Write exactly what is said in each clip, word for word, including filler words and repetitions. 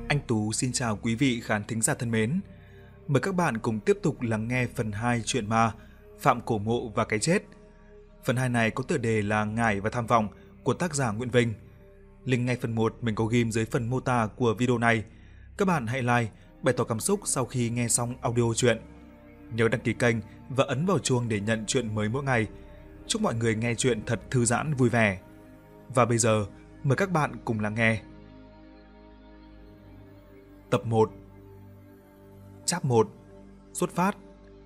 Anh Tú xin chào quý vị khán thính giả thân mến. Mời các bạn cùng tiếp tục lắng nghe phần hai truyện ma Phạm Cổ Mộ và Cái Chết. Phần hai này có tựa đề là Ngải và Tham Vọng của tác giả Nguyễn Vinh. Link ngay phần một mình có ghim dưới phần mô tả của video này. Các bạn hãy like, bày tỏ cảm xúc sau khi nghe xong audio truyện. Nhớ đăng ký kênh và ấn vào chuông để nhận truyện mới mỗi ngày. Chúc mọi người nghe truyện thật thư giãn vui vẻ. Và bây giờ, mời các bạn cùng lắng nghe. Tập một. Chap một. Xuất phát.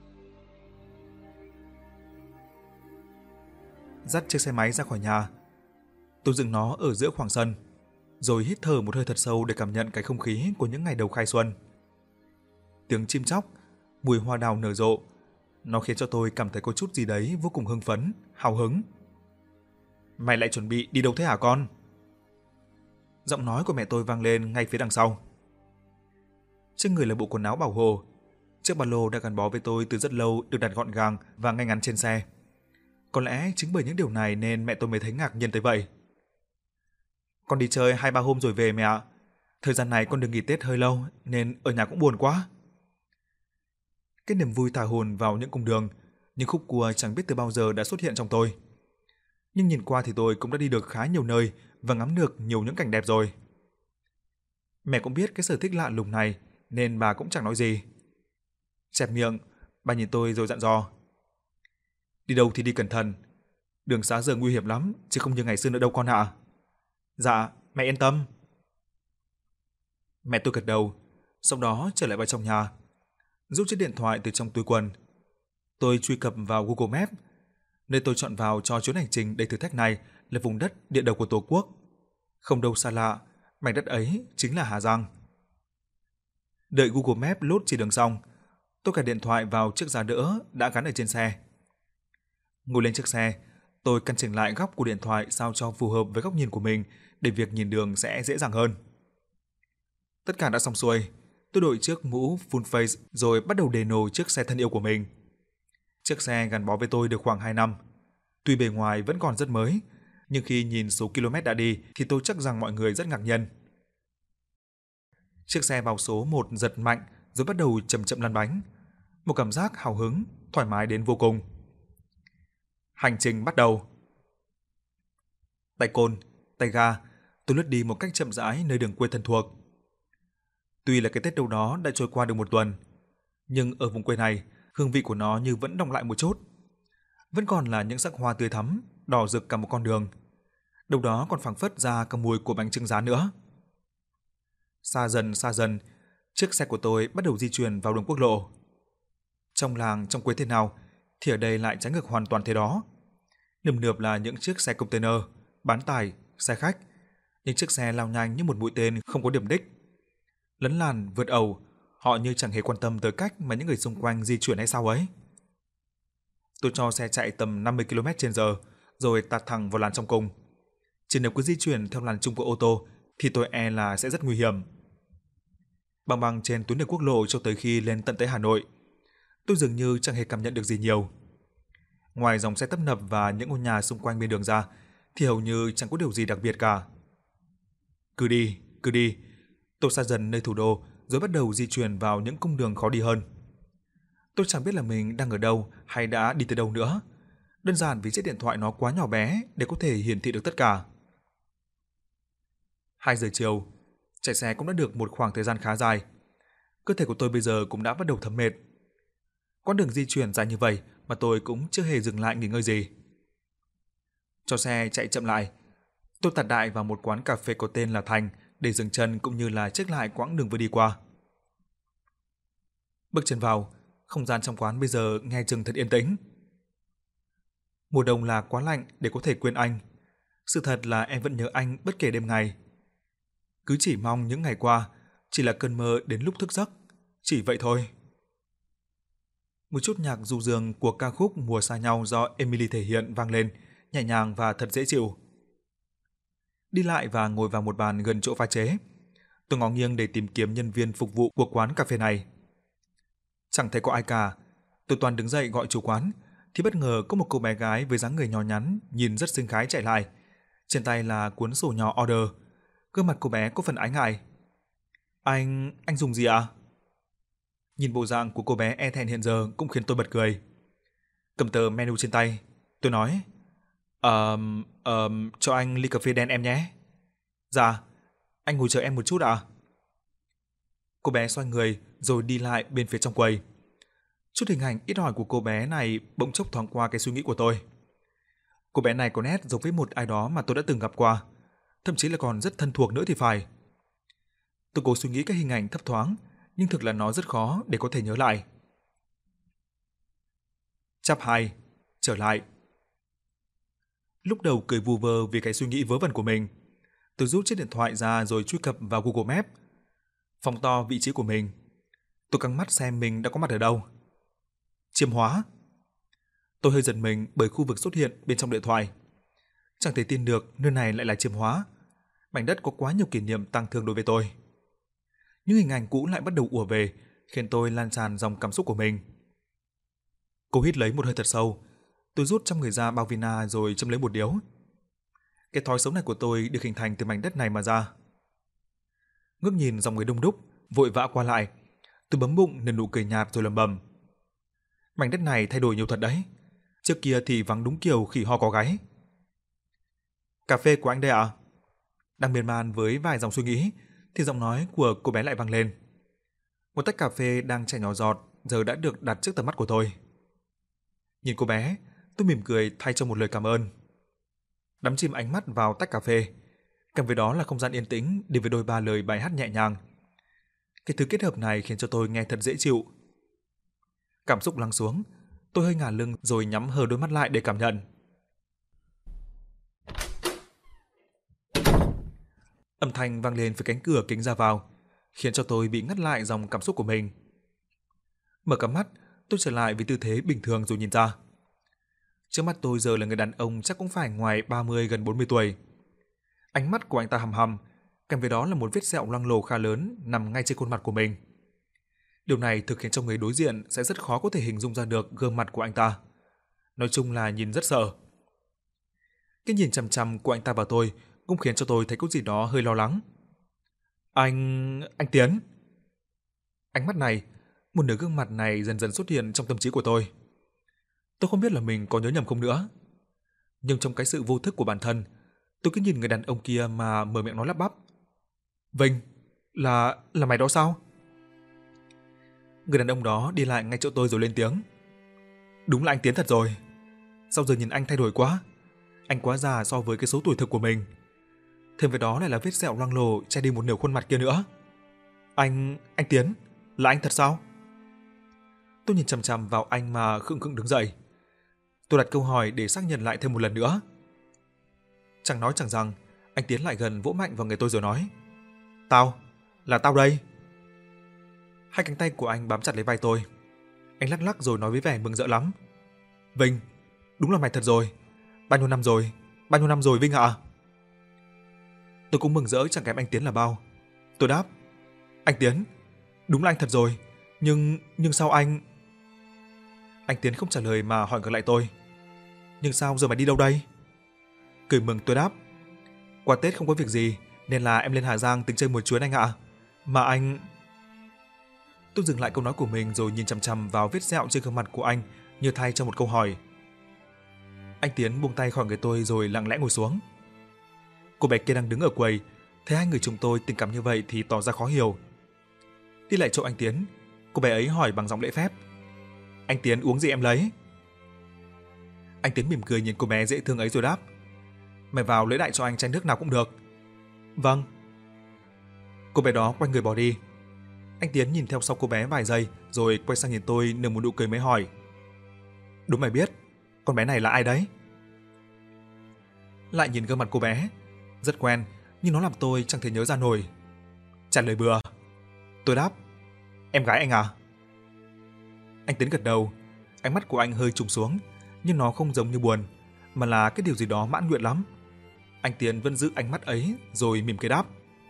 Dắt chiếc xe máy ra khỏi nhà, tôi dừng nó ở giữa khoảng sân, rồi hít thở một hơi thật sâu để cảm nhận cái không khí của những ngày đầu khai xuân. Tiếng chim chóc, mùi hoa đào nở rộ, nó khiến cho tôi cảm thấy có chút gì đấy vô cùng hưng phấn, hào hứng. Mày lại chuẩn bị đi đâu thế hả con? Giọng nói của mẹ tôi vang lên ngay phía đằng sau. Trên người là bộ quần áo bảo hộ, chiếc ba lô đã gắn bó với tôi từ rất lâu được đặt gọn gàng và ngay ngắn trên xe. Có lẽ chính bởi những điều này nên mẹ tôi mới thấy ngạc nhiên tới vậy. Con đi chơi hai ba hôm rồi về mẹ ạ. Thời gian này con được nghỉ Tết hơi lâu nên ở nhà cũng buồn quá. Cái niềm vui thả hồn vào những cung đường, những khúc cua chẳng biết từ bao giờ đã xuất hiện trong tôi. Nhưng nhìn qua thì tôi cũng đã đi được khá nhiều nơi và ngắm được nhiều những cảnh đẹp rồi. Mẹ cũng biết cái sở thích lạ lùng này nên bà cũng chẳng nói gì. Chẹp miệng, bà nhìn tôi rồi dặn dò. Đi đâu thì đi cẩn thận. Đường xá giờ nguy hiểm lắm, chứ không như ngày xưa nữa đâu con ạ. Dạ, mẹ yên tâm. Mẹ tôi gật đầu, sau đó trở lại vào trong nhà, rút chiếc điện thoại từ trong túi quần. Tôi truy cập vào Google Maps. Nơi tôi chọn vào cho chuyến hành trình đầy thử thách này là vùng đất địa đầu của Tổ quốc. Không đâu xa lạ, mảnh đất ấy chính là Hà Giang. Đợi Google Maps load chỉ đường xong, tôi cài điện thoại vào chiếc giá đỡ đã gắn ở trên xe. Ngồi lên chiếc xe, tôi căn chỉnh lại góc của điện thoại sao cho phù hợp với góc nhìn của mình để việc nhìn đường sẽ dễ dàng hơn. Tất cả đã xong xuôi, tôi đội chiếc mũ full face rồi bắt đầu đề nổ chiếc xe thân yêu của mình. Chiếc xe gắn bó với tôi được khoảng hai năm. Tuy bề ngoài vẫn còn rất mới, nhưng khi nhìn số km đã đi thì tôi chắc rằng mọi người rất ngạc nhiên. Chiếc xe vào số một giật mạnh rồi bắt đầu chậm chậm lăn bánh. Một cảm giác hào hứng, thoải mái đến vô cùng. Hành trình bắt đầu. Tay côn, tay ga, tôi lướt đi một cách chậm rãi nơi đường quê thân thuộc. Tuy là cái Tết đâu đó đã trôi qua được một tuần, nhưng ở vùng quê này, hương vị của nó như vẫn đọng lại một chút. Vẫn còn là những sắc hoa tươi thắm, đỏ rực cả một con đường. Đâu đó còn phảng phất ra cả mùi của bánh chưng giá nữa. Xa dần xa dần, chiếc xe của tôi bắt đầu di chuyển vào đường quốc lộ. Trong làng, trong quê thế nào, thì ở đây lại trái ngược hoàn toàn thế đó. Nườm nượp là những chiếc xe container, bán tải, xe khách. Những chiếc xe lao nhanh như một mũi tên không có điểm đích. Lấn làn, vượt ẩu, họ như chẳng hề quan tâm tới cách mà những người xung quanh di chuyển hay sao ấy. Tôi cho xe chạy tầm năm mươi ki lô mét trên giờ, rồi tạt thẳng vào làn trong cùng. Chỉ nếu cứ di chuyển theo làn chung của ô tô, thì tôi e là sẽ rất nguy hiểm. Băng băng trên tuyến đường quốc lộ cho tới khi lên tận tới Hà Nội, tôi dường như chẳng hề cảm nhận được gì nhiều. Ngoài dòng xe tấp nập và những ngôi nhà xung quanh bên đường ra, thì hầu như chẳng có điều gì đặc biệt cả. Cứ đi, cứ đi, tôi xa dần nơi thủ đô rồi bắt đầu di chuyển vào những cung đường khó đi hơn. Tôi chẳng biết là mình đang ở đâu hay đã đi tới đâu nữa. Đơn giản vì chiếc điện thoại nó quá nhỏ bé để có thể hiển thị được tất cả. hai giờ chiều, chạy xe cũng đã được một khoảng thời gian khá dài. Cơ thể của tôi bây giờ cũng đã bắt đầu thấm mệt. Quãng đường di chuyển dài như vậy mà tôi cũng chưa hề dừng lại nghỉ ngơi gì. Cho xe chạy chậm lại, tôi tạt đại vào một quán cà phê có tên là Thành để dừng chân cũng như là check lại quãng đường vừa đi qua. Bước chân vào, không gian trong quán bây giờ nghe chừng thật yên tĩnh. Mùa đông là quá lạnh để có thể quên anh. Sự thật là em vẫn nhớ anh bất kể đêm ngày. Cứ chỉ mong những ngày qua chỉ là cơn mơ đến lúc thức giấc, chỉ vậy thôi. Một chút nhạc du dương của ca khúc Mùa xa nhau do Emily thể hiện vang lên, nhẹ nhàng và thật dễ chịu. Đi lại và ngồi vào một bàn gần chỗ pha chế, tôi ngó nghiêng để tìm kiếm nhân viên phục vụ của quán cà phê này. Chẳng thấy có ai cả, tôi toàn đứng dậy gọi chủ quán, thì bất ngờ có một cô bé gái với dáng người nhỏ nhắn, nhìn rất xinh khái chạy lại. Trên tay là cuốn sổ nhỏ order, gương mặt cô bé có phần ái ngại. Anh... anh dùng gì ạ? À? Nhìn bộ dạng của cô bé e thẹn hiện giờ cũng khiến tôi bật cười. Cầm tờ menu trên tay, tôi nói, Ờm... Um, um, cho anh ly cà phê đen em nhé. Dạ, anh ngồi chờ em một chút ạ. À? Cô bé xoay người rồi đi lại bên phía trong quầy. Chút hình ảnh ít ỏi của cô bé này bỗng chốc thoáng qua cái suy nghĩ của tôi. Cô bé này có nét giống với một ai đó mà tôi đã từng gặp qua, thậm chí là còn rất thân thuộc nữa thì phải. Tôi cố suy nghĩ các hình ảnh thấp thoáng, nhưng thực là nó rất khó để có thể nhớ lại. Chap hai, trở lại. Lúc đầu cười vu vơ vì cái suy nghĩ vớ vẩn của mình, tôi rút chiếc điện thoại ra rồi truy cập vào Google Maps, phóng to vị trí của mình. Tôi căng mắt xem mình đã có mặt ở đâu. Chiêm Hóa. Tôi hơi giật mình bởi khu vực xuất hiện bên trong điện thoại. Chẳng thể tin được nơi này lại là Chiêm Hóa. Mảnh đất có quá nhiều kỷ niệm tang thương đối với tôi. Những hình ảnh cũ lại bắt đầu ùa về, khiến tôi lan tràn dòng cảm xúc của mình. Cô hít lấy một hơi thật sâu. Tôi rút trong người ra bao vina rồi châm lấy một điếu. Cái thói xấu này của tôi được hình thành từ mảnh đất này mà ra. Ngước nhìn dòng người đông đúc, vội vã qua lại, tôi bấm bụng nở nụ cười nhạt rồi lẩm bẩm. Mảnh đất này thay đổi nhiều thật đấy. Trước kia thì vắng đúng kiểu khỉ ho có gáy. Cà phê của anh đây ạ? À? Đang miên man với vài dòng suy nghĩ, thì giọng nói của cô bé lại vang lên. Một tách cà phê đang chảy nhỏ giọt giờ đã được đặt trước tầm mắt của tôi. Nhìn cô bé, tôi mỉm cười thay cho một lời cảm ơn. Đắm chìm ánh mắt vào tách cà phê, kèm với đó là không gian yên tĩnh đi với đôi ba lời bài hát nhẹ nhàng. Cái thứ kết hợp này khiến cho tôi nghe thật dễ chịu. Cảm xúc lắng xuống, tôi hơi ngả lưng rồi nhắm hờ đôi mắt lại để cảm nhận. Âm thanh vang lên phía cánh cửa kính ra vào, khiến cho tôi bị ngắt lại dòng cảm xúc của mình. Mở cặp mắt, tôi trở lại với tư thế bình thường rồi nhìn ra. Trước mắt tôi giờ là người đàn ông chắc cũng phải ngoài ba mươi gần bốn mươi tuổi. Ánh mắt của anh ta hằm hằm, kèm với đó là một vết sẹo loang lổ khá lớn nằm ngay trên khuôn mặt của mình. Điều này thực khiến cho người đối diện sẽ rất khó có thể hình dung ra được gương mặt của anh ta. Nói chung là nhìn rất sợ. Cái nhìn chằm chằm của anh ta vào tôi cũng khiến cho tôi thấy có gì đó hơi lo lắng. Anh... anh Tiến. Ánh mắt này, một nửa gương mặt này dần dần xuất hiện trong tâm trí của tôi. Tôi không biết là mình có nhớ nhầm không nữa. Nhưng trong cái sự vô thức của bản thân, tôi cứ nhìn người đàn ông kia mà mở miệng nói lắp bắp. Vinh, là... là mày đó sao? Người đàn ông đó đi lại ngay chỗ tôi rồi lên tiếng. Đúng là anh Tiến thật rồi. Sao giờ nhìn anh thay đổi quá? Anh quá già so với cái số tuổi thực của mình. Thêm với đó lại là vết sẹo loang lổ che đi một nửa khuôn mặt kia nữa. Anh... anh Tiến, là anh thật sao? Tôi nhìn chằm chằm vào anh mà khựng khựng đứng dậy. Tôi đặt câu hỏi để xác nhận lại thêm một lần nữa. Chẳng nói chẳng rằng, anh Tiến lại gần vỗ mạnh vào người tôi rồi nói. Tao, là tao đây. Hai cánh tay của anh bám chặt lấy vai tôi. Anh lắc lắc rồi nói với vẻ mừng rỡ lắm. Vinh, đúng là mày thật rồi. Bao nhiêu năm rồi, bao nhiêu năm rồi Vinh ạ? À? Tôi cũng mừng rỡ chẳng kém anh Tiến là bao. Tôi đáp. Anh Tiến, đúng là anh thật rồi. Nhưng, nhưng sao anh... Anh Tiến không trả lời mà hỏi ngược lại tôi. Nhưng sao giờ mày đi đâu đây? Cười mừng tôi đáp. Qua Tết không có việc gì nên là em lên Hà Giang tính chơi một chuyến anh ạ. À. Mà anh... Tôi dừng lại câu nói của mình rồi nhìn chằm chằm vào vết sẹo trên gương mặt của anh như thay cho một câu hỏi. Anh Tiến buông tay khỏi người tôi rồi lặng lẽ ngồi xuống. Cô bé kia đang đứng ở quầy, thấy hai người chúng tôi tình cảm như vậy thì tỏ ra khó hiểu. Đi lại chỗ anh Tiến, cô bé ấy hỏi bằng giọng lễ phép. Anh Tiến uống gì em lấy? Anh Tiến mỉm cười nhìn cô bé dễ thương ấy rồi đáp. Mày vào lấy đại cho anh chai nước nào cũng được. Vâng. Cô bé đó quay người bỏ đi. Anh Tiến nhìn theo sau cô bé vài giây rồi quay sang nhìn tôi nở một nụ cười mới hỏi. Đúng mày biết, con bé này là ai đấy? Lại nhìn gương mặt cô bé, rất quen nhưng nó làm tôi chẳng thể nhớ ra nổi. Trả lời bừa. Tôi đáp. Em gái anh à? Anh Tiến gật đầu, ánh mắt của anh hơi trùng xuống nhưng nó không giống như buồn mà là cái điều gì đó mãn nguyện lắm. Anh Tiến vẫn giữ ánh mắt ấy rồi mỉm cười đáp.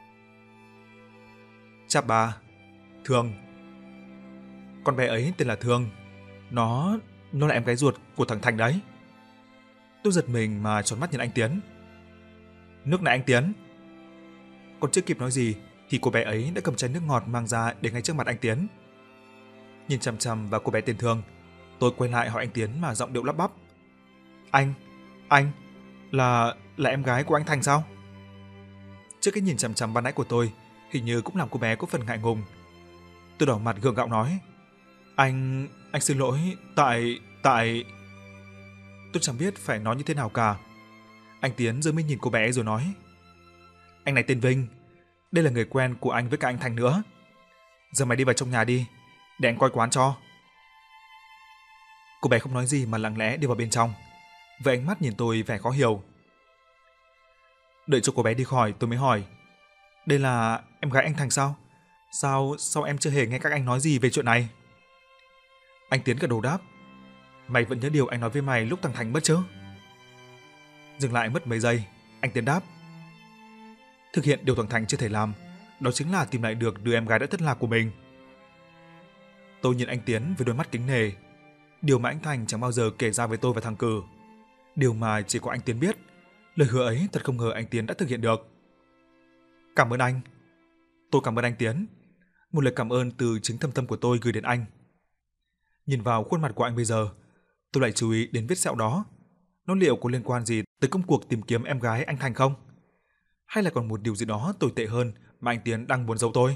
Chà bà, Thương. Con bé ấy tên là Thương. Nó... nó là em gái ruột của thằng Thành đấy. Tôi giật mình mà tròn mắt nhìn anh Tiến. Nước này anh Tiến. Còn chưa kịp nói gì thì cô bé ấy đã cầm chai nước ngọt mang ra để ngay trước mặt anh Tiến. Nhìn chằm chằm vào cô bé tên Thương, tôi quay lại hỏi anh Tiến mà giọng điệu lắp bắp. Anh, anh, là, là em gái của anh Thành sao? Trước cái nhìn chằm chằm ban nãy của tôi, hình như cũng làm cô bé có phần ngại ngùng. Tôi đỏ mặt gượng gạo nói. Anh, anh xin lỗi, tại, tại... Tôi chẳng biết phải nói như thế nào cả. Anh Tiến rồi mới nhìn cô bé rồi nói. Anh này tên Vinh, đây là người quen của anh với cả anh Thành nữa. Giờ mày đi vào trong nhà đi, để anh coi quán cho. Cô bé không nói gì mà lặng lẽ đi vào bên trong, với ánh mắt nhìn tôi vẻ khó hiểu. Đợi cho cô bé đi khỏi tôi mới hỏi. Đây là em gái anh Thành sao? Sao, sao em chưa hề nghe các anh nói gì về chuyện này? Anh Tiến gật đầu đáp. Mày vẫn nhớ điều anh nói với mày lúc thằng Thành mất chứ? Dừng lại mất mấy giây, anh Tiến đáp. Thực hiện điều thằng Thành chưa thể làm, đó chính là tìm lại được đứa em gái đã thất lạc của mình. Tôi nhìn anh Tiến với đôi mắt kính nể. Điều mà anh Thành chẳng bao giờ kể ra với tôi và thằng Cử. Điều mà chỉ có anh Tiến biết. Lời hứa ấy thật không ngờ anh Tiến đã thực hiện được. Cảm ơn anh. Tôi cảm ơn anh Tiến. Một lời cảm ơn từ chính thâm tâm của tôi gửi đến anh. Nhìn vào khuôn mặt của anh bây giờ, tôi lại chú ý đến vết sẹo đó. Nó liệu có liên quan gì tới công cuộc tìm kiếm em gái anh Thành không? Hay là còn một điều gì đó tồi tệ hơn mà anh Tiến đang muốn giấu tôi?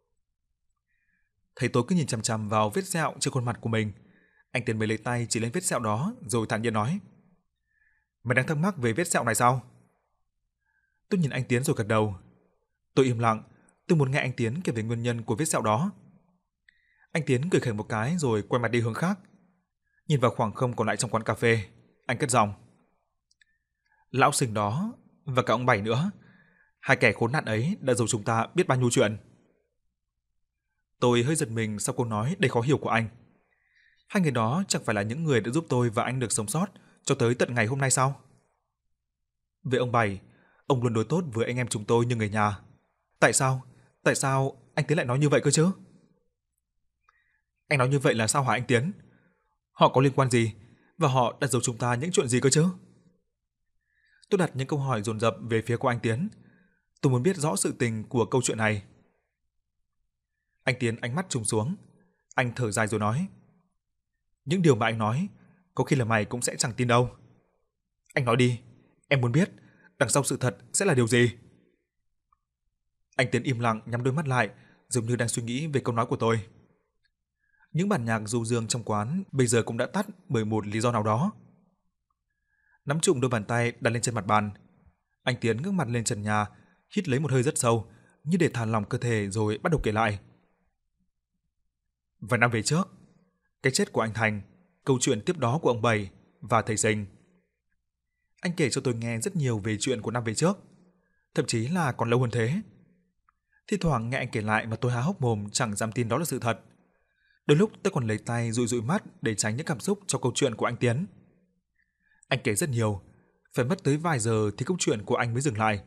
Thấy tôi cứ nhìn chằm chằm vào vết sẹo trên khuôn mặt của mình, anh Tiến mới lấy tay chỉ lên vết sẹo đó rồi thản nhiên nói. Mày đang thắc mắc về vết sẹo này sao? Tôi nhìn anh Tiến rồi gật đầu. Tôi im lặng, tôi muốn nghe anh Tiến kể về nguyên nhân của vết sẹo đó. Anh Tiến cười khẩy một cái rồi quay mặt đi hướng khác. Nhìn vào khoảng không còn lại trong quán cà phê, anh cất giọng. Lão Sinh đó và cả ông Bảy nữa, hai kẻ khốn nạn ấy đã giấu chúng ta biết bao nhiêu chuyện. Tôi hơi giật mình sau câu nói đầy khó hiểu của anh. Hai người đó chẳng phải là những người đã giúp tôi và anh được sống sót cho tới tận ngày hôm nay sao? Về ông Bảy, ông luôn đối tốt với anh em chúng tôi như người nhà. Tại sao? Tại sao anh Tiến lại nói như vậy cơ chứ? Anh nói như vậy là sao hả anh Tiến? Họ có liên quan gì? Và họ đã giấu chúng ta những chuyện gì cơ chứ? Tôi đặt những câu hỏi dồn dập về phía của anh Tiến. Tôi muốn biết rõ sự tình của câu chuyện này. Anh Tiến ánh mắt trùng xuống. Anh thở dài rồi nói. Những điều mà anh nói, có khi là mày cũng sẽ chẳng tin đâu. Anh nói đi, em muốn biết, đằng sau sự thật sẽ là điều gì? Anh Tiến im lặng nhắm đôi mắt lại, giống như đang suy nghĩ về câu nói của tôi. Những bản nhạc du dương trong quán bây giờ cũng đã tắt bởi một lý do nào đó. Nắm chụm đôi bàn tay đặt lên trên mặt bàn, anh Tiến ngước mặt lên trần nhà, hít lấy một hơi rất sâu, như để thả lỏng cơ thể rồi bắt đầu kể lại. Vài năm về trước, cái chết của anh Thành, câu chuyện tiếp đó của ông Bảy và thầy Sinh. Anh kể cho tôi nghe rất nhiều về chuyện của năm về trước, thậm chí là còn lâu hơn thế. Thi thoảng nghe anh kể lại mà tôi há hốc mồm chẳng dám tin đó là sự thật. Đôi lúc tôi còn lấy tay dụi dụi mắt để tránh những cảm xúc trong câu chuyện của anh Tiến. Anh kể rất nhiều, phải mất tới vài giờ thì câu chuyện của anh mới dừng lại.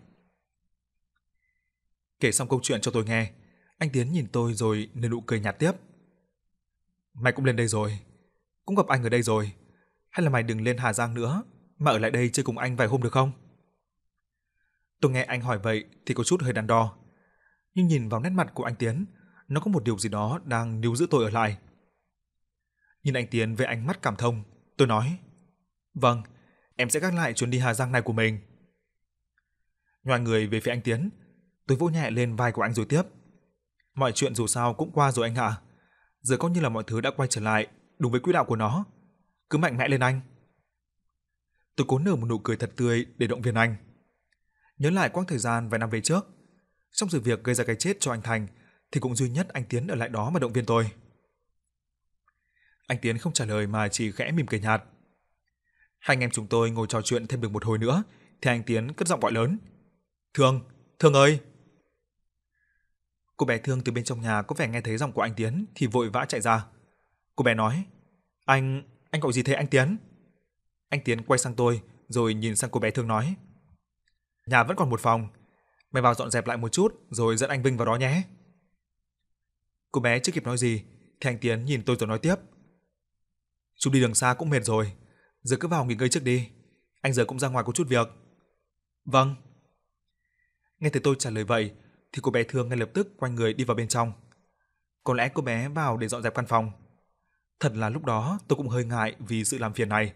Kể xong câu chuyện cho tôi nghe, anh Tiến nhìn tôi rồi nở nụ cười nhạt tiếp. Mày cũng lên đây rồi, cũng gặp anh ở đây rồi, hay là mày đừng lên Hà Giang nữa, mà ở lại đây chơi cùng anh vài hôm được không? Tôi nghe anh hỏi vậy thì có chút hơi đắn đo, nhưng nhìn vào nét mặt của anh Tiến, nó có một điều gì đó đang níu giữ tôi ở lại. Nhìn anh Tiến với ánh mắt cảm thông, tôi nói, vâng, em sẽ gác lại chuyến đi Hà Giang này của mình. Nhoài người về phía anh Tiến, tôi vỗ nhẹ lên vai của anh rồi tiếp. Mọi chuyện dù sao cũng qua rồi anh ạ. Giờ coi như là mọi thứ đã quay trở lại đúng với quỹ đạo của nó. Cứ mạnh mẽ lên anh. Tôi cố nở một nụ cười thật tươi để động viên anh. Nhớ lại quãng thời gian vài năm về trước, trong sự việc gây ra cái chết cho anh Thành thì cũng duy nhất anh Tiến ở lại đó mà động viên tôi. Anh Tiến không trả lời mà chỉ khẽ mỉm cười nhạt. Hai anh em chúng tôi ngồi trò chuyện thêm được một hồi nữa thì anh Tiến cất giọng gọi lớn. Thương, Thương ơi! Cô bé Thương từ bên trong nhà có vẻ nghe thấy giọng của anh Tiến thì vội vã chạy ra. Cô bé nói, anh, anh gọi gì thế anh Tiến? Anh Tiến quay sang tôi rồi nhìn sang cô bé Thương nói, nhà vẫn còn một phòng, mày vào dọn dẹp lại một chút rồi dẫn anh Vinh vào đó nhé. Cô bé chưa kịp nói gì thì anh Tiến nhìn tôi rồi nói tiếp, chú đi đường xa cũng mệt rồi, giờ cứ vào nghỉ ngơi trước đi, anh giờ cũng ra ngoài có chút việc. Vâng. Nghe thấy tôi trả lời vậy, thì cô bé Thương ngay lập tức quay người đi vào bên trong. Có lẽ cô bé vào để dọn dẹp căn phòng. Thật là lúc đó tôi cũng hơi ngại vì sự làm phiền này.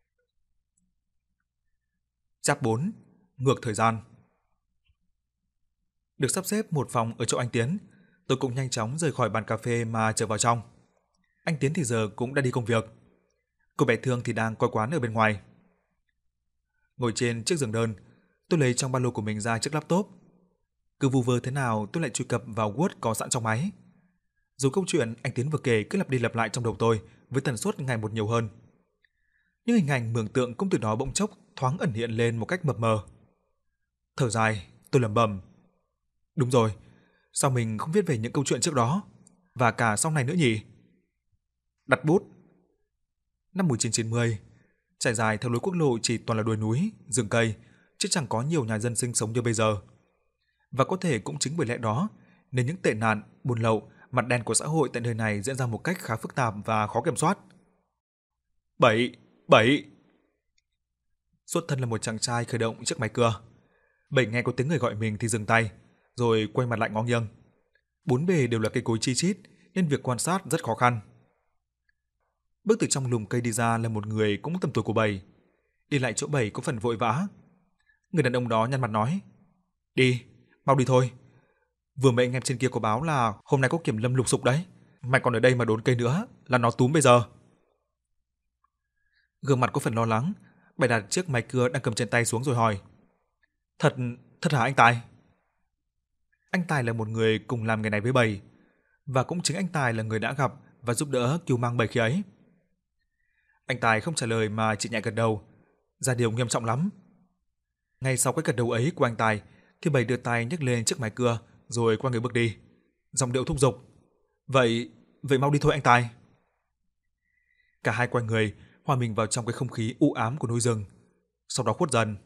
Chap bốn. Ngược thời gian. Được sắp xếp một phòng ở chỗ anh Tiến, tôi cũng nhanh chóng rời khỏi bàn cà phê mà trở vào trong. Anh Tiến thì giờ cũng đã đi công việc. Cô bé Thương thì đang coi quán ở bên ngoài. Ngồi trên chiếc giường đơn, tôi lấy trong ba lô của mình ra chiếc laptop. Cứ vu vơ thế nào tôi lại truy cập vào Word có sẵn trong máy. Dù câu chuyện anh Tiến vừa kể cứ lặp đi lặp lại trong đầu tôi với tần suất ngày một nhiều hơn. Những hình ảnh mường tượng cũng từ đó bỗng chốc thoáng ẩn hiện lên một cách mập mờ. Thở dài, tôi lẩm bẩm. Đúng rồi, sao mình không viết về những câu chuyện trước đó, và cả sau này nữa nhỉ? Đặt bút. Năm một nghìn chín trăm chín mươi, trải dài theo lối quốc lộ chỉ toàn là đồi núi, rừng cây, chứ chẳng có nhiều nhà dân sinh sống như bây giờ. Và có thể cũng chính bởi lẽ đó nên những tệ nạn, buôn lậu, mặt đen của xã hội tại nơi này diễn ra một cách khá phức tạp và khó kiểm soát. Bảy, bảy. Xuất thân là một chàng trai khởi động chiếc máy cưa. Bảy nghe có tiếng người gọi mình thì dừng tay, rồi quay mặt lại ngó nghiêng. Bốn bề đều là cây cối chi chít nên việc quan sát rất khó khăn. Bước từ trong lùm cây đi ra là một người cũng tầm tuổi của Bảy. Đi lại chỗ Bảy có phần vội vã. Người đàn ông đó nhăn mặt nói: "Đi, mau đi thôi. Vừa mấy anh em trên kia có báo là hôm nay có kiểm lâm lục sục đấy. Mày còn ở đây mà đốn cây nữa là nó túm bây giờ." Gương mặt có phần lo lắng, Bảy đặt chiếc máy cưa đang cầm trên tay xuống rồi hỏi: "Thật, thật hả anh Tài?" Anh Tài là một người cùng làm nghề này với Bảy, và cũng chính anh Tài là người đã gặp và giúp đỡ cứu mang Bảy khi ấy. Anh Tài không trả lời mà chỉ nhẹ gật đầu, ra điều nghiêm trọng lắm. Ngay sau cái gật đầu ấy của anh Tài, thì Bảy đưa tay nhấc lên chiếc máy cưa rồi quay người bước đi, giọng điệu thúc giục: "Vậy, vậy mau đi thôi anh Tài." Cả hai quay người, hòa mình vào trong cái không khí u ám của núi rừng, sau đó khuất dần.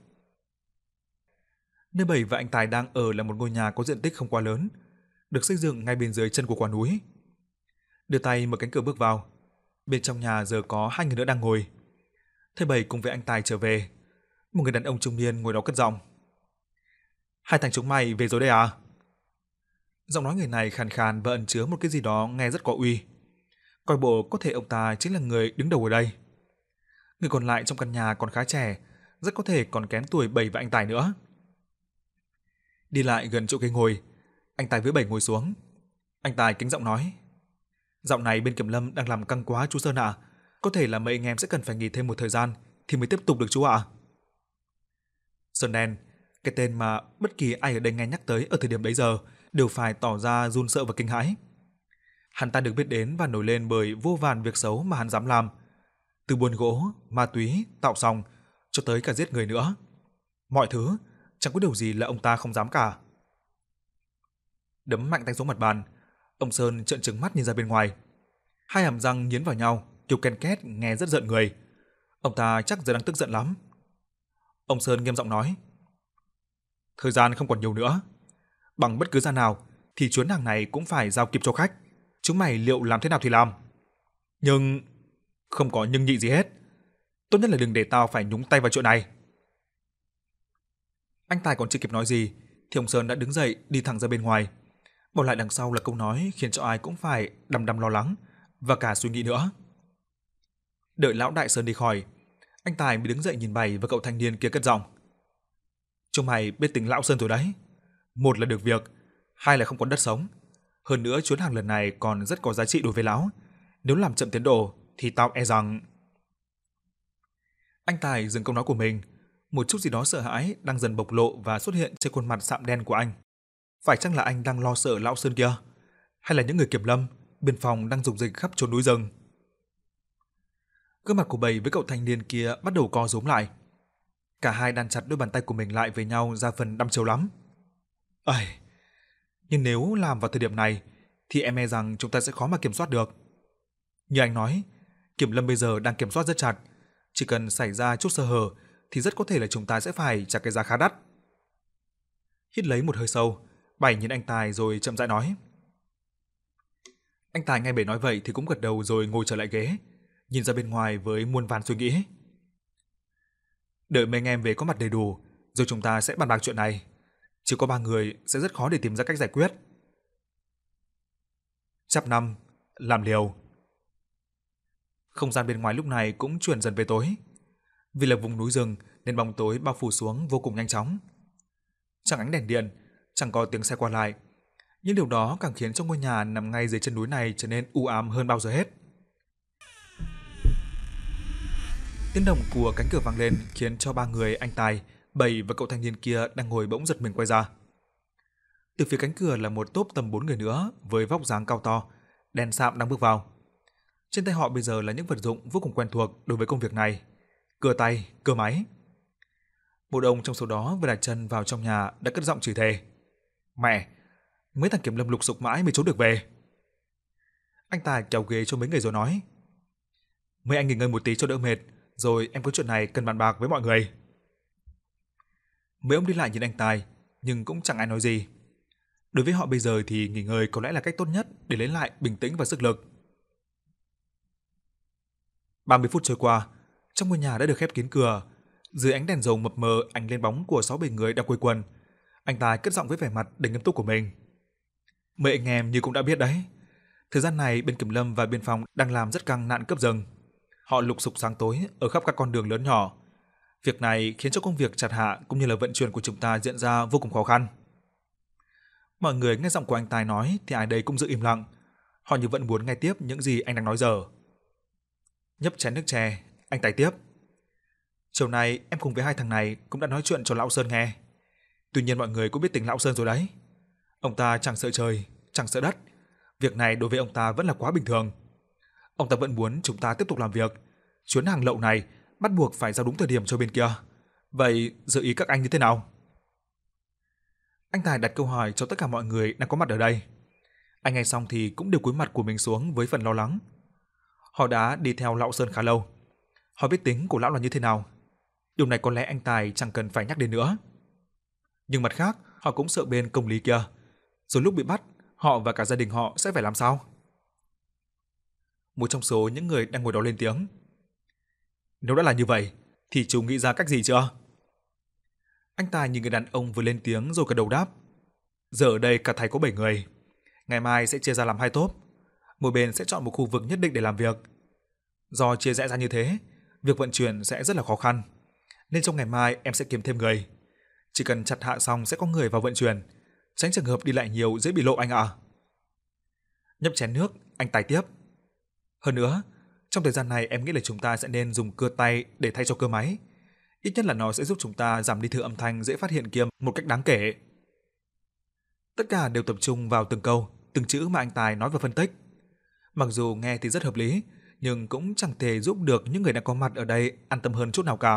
Nơi Bảy và anh Tài đang ở là một ngôi nhà có diện tích không quá lớn, được xây dựng ngay bên dưới chân của quả núi. Đưa tay mở cánh cửa bước vào, bên trong nhà giờ có hai người nữa đang ngồi. Thấy Bảy cùng với anh Tài trở về, một người đàn ông trung niên ngồi đó cất giọng: "Hai thằng chúng mày về rồi đây à?" Giọng nói người này khàn khàn và ẩn chứa một cái gì đó nghe rất có uy. Coi bộ có thể ông ta chính là người đứng đầu ở đây. Người còn lại trong căn nhà còn khá trẻ, rất có thể còn kém tuổi Bảy và anh Tài nữa. Đi lại gần chỗ ghế ngồi, anh Tài với Bảy ngồi xuống. Anh Tài kính giọng nói: "Dạo này bên kiểm lâm đang làm căng quá chú Sơn ạ. À. Có thể là mấy anh em sẽ cần phải nghỉ thêm một thời gian thì mới tiếp tục được chú ạ." À. Sơn đen, cái tên mà bất kỳ ai ở đây nghe nhắc tới ở thời điểm bấy giờ đều phải tỏ ra run sợ và kinh hãi. Hắn ta được biết đến và nổi lên bởi vô vàn việc xấu mà hắn dám làm, từ buôn gỗ, ma túy, tạo sòng cho tới cả giết người nữa. Mọi thứ, chẳng có điều gì là ông ta không dám cả. Đấm mạnh tay xuống mặt bàn, ông Sơn trợn trừng mắt nhìn ra bên ngoài. Hai hàm răng nghiến vào nhau, kêu ken két nghe rất giận người. Ông ta chắc giờ đang tức giận lắm. Ông Sơn nghiêm giọng nói: "Thời gian không còn nhiều nữa. Bằng bất cứ giá nào thì chuyến hàng này cũng phải giao kịp cho khách. Chúng mày liệu làm thế nào thì làm. Nhưng... không có nhưng nhị gì hết. Tốt nhất là đừng để tao phải nhúng tay vào chuyện này." Anh Tài còn chưa kịp nói gì thì ông Sơn đã đứng dậy đi thẳng ra bên ngoài. Bỏ lại đằng sau là câu nói khiến cho ai cũng phải đăm đăm lo lắng và cả suy nghĩ nữa. Đợi lão đại Sơn đi khỏi, anh Tài mới đứng dậy nhìn Bảy và cậu thanh niên kia cất giọng: "Chúng mày biết tính lão Sơn rồi đấy. Một là được việc, hai là không có đất sống. Hơn nữa chuyến hàng lần này còn rất có giá trị đối với lão. Nếu làm chậm tiến độ thì tao e rằng..." Anh Tài dừng câu nói của mình, một chút gì đó sợ hãi đang dần bộc lộ và xuất hiện trên khuôn mặt sạm đen của anh. Phải chăng là anh đang lo sợ lão Sơn kia, hay là những người kiểm lâm, biên phòng đang dục dịch khắp chốn núi rừng? Gương mặt của Bảy với cậu thanh niên kia bắt đầu co rúm lại. Cả hai đan chặt đôi bàn tay của mình lại với nhau ra phần đăm chiêu lắm. Ây, nhưng nếu làm vào thời điểm này thì em e rằng chúng ta sẽ khó mà kiểm soát được. Như anh nói, kiểm lâm bây giờ đang kiểm soát rất chặt, chỉ cần xảy ra chút sơ hở thì rất có thể là chúng ta sẽ phải trả cái giá khá đắt. Hít lấy một hơi sâu, Bảy nhìn anh Tài rồi chậm rãi nói. Anh Tài nghe Bảy nói vậy thì cũng gật đầu rồi ngồi trở lại ghế, nhìn ra bên ngoài với muôn vàn suy nghĩ. Đợi mấy anh em về có mặt đầy đủ, rồi chúng ta sẽ bàn bạc chuyện này. Chỉ có ba người sẽ rất khó để tìm ra cách giải quyết. Chap năm, làm liều. Không gian bên ngoài lúc này cũng chuyển dần về tối. Vì là vùng núi rừng nên bóng tối bao phủ xuống vô cùng nhanh chóng. Chẳng ánh đèn điện, chẳng có tiếng xe qua lại. Nhưng điều đó càng khiến cho ngôi nhà nằm ngay dưới chân núi này trở nên u ám hơn bao giờ hết. Tiếng động của cánh cửa vang lên khiến cho ba người anh Tài, Bảy và cậu thanh niên kia đang ngồi bỗng giật mình quay ra. Từ phía cánh cửa là một tốp tầm bốn người nữa với vóc dáng cao to, đen sạm đang bước vào. Trên tay họ bây giờ là những vật dụng vô cùng quen thuộc đối với công việc này: cưa tay, cưa máy. Một ông trong số đó vừa đặt chân vào trong nhà đã cất giọng chửi thề: "Mẹ, mấy thằng kiểm lâm lục sục mãi mới trốn được về." Anh Tài kéo ghế cho mấy người rồi nói: "Mấy anh nghỉ ngơi một tí cho đỡ mệt, rồi em có chuyện này cần bàn bạc với mọi người." Mấy ông đi lại nhìn anh Tài, nhưng cũng chẳng ai nói gì. Đối với họ bây giờ thì nghỉ ngơi có lẽ là cách tốt nhất để lấy lại bình tĩnh và sức lực. ba mươi phút trôi qua, trong ngôi nhà đã được khép kín cửa. Dưới ánh đèn dầu mập mờ ánh lên bóng của sáu bảy người đang quây quần. Anh Tài cất giọng với vẻ mặt đầy nghiêm túc của mình: "Mấy anh em như cũng đã biết đấy, thời gian này bên kiểm lâm và biên phòng đang làm rất căng nạn cướp rừng. Họ lục sục sáng tối ở khắp các con đường lớn nhỏ. Việc này khiến cho công việc chặt hạ cũng như là vận chuyển của chúng ta diễn ra vô cùng khó khăn." Mọi người nghe giọng của anh Tài nói thì ai đây cũng giữ im lặng, họ như vẫn muốn nghe tiếp những gì anh đang nói dở. Nhấp chén nước chè, anh Tài tiếp: "Chiều nay em cùng với hai thằng này cũng đã nói chuyện cho lão Sơn nghe. Tuy nhiên mọi người cũng biết tính lão Sơn rồi đấy. Ông ta chẳng sợ trời, chẳng sợ đất. Việc này đối với ông ta vẫn là quá bình thường. Ông ta vẫn muốn chúng ta tiếp tục làm việc. Chuyến hàng lậu này bắt buộc phải giao đúng thời điểm cho bên kia. Vậy dự ý các anh như thế nào?" Anh Tài đặt câu hỏi cho tất cả mọi người đang có mặt ở đây. Anh nghe xong thì cũng đều cúi mặt của mình xuống với phần lo lắng. Họ đã đi theo lão Sơn khá lâu. Họ biết tính của lão là như thế nào. Điều này có lẽ anh Tài chẳng cần phải nhắc đến nữa. Nhưng mặt khác, họ cũng sợ bên công lý kia. Rồi lúc bị bắt, họ và cả gia đình họ sẽ phải làm sao? Một trong số những người đang ngồi đó lên tiếng: "Nếu đã là như vậy, thì chú nghĩ ra cách gì chưa?" Anh Tài nhìn người đàn ông vừa lên tiếng rồi gật đầu đáp: "Giờ ở đây cả thầy có bảy người. Ngày mai sẽ chia ra làm hai tốp. Mỗi bên sẽ chọn một khu vực nhất định để làm việc. Do chia rẽ ra như thế, việc vận chuyển sẽ rất là khó khăn. Nên trong ngày mai em sẽ kiếm thêm người. Chỉ cần chặt hạ xong sẽ có người vào vận chuyển, tránh trường hợp đi lại nhiều dễ bị lộ anh ạ." Nhấp chén nước, anh Tài tiếp: "Hơn nữa, trong thời gian này em nghĩ là chúng ta sẽ nên dùng cưa tay để thay cho cưa máy. Ít nhất là nó sẽ giúp chúng ta giảm đi thứ âm thanh dễ phát hiện kia một cách đáng kể." Tất cả đều tập trung vào từng câu, từng chữ mà anh Tài nói và phân tích. Mặc dù nghe thì rất hợp lý, nhưng cũng chẳng thể giúp được những người đang có mặt ở đây an tâm hơn chút nào cả.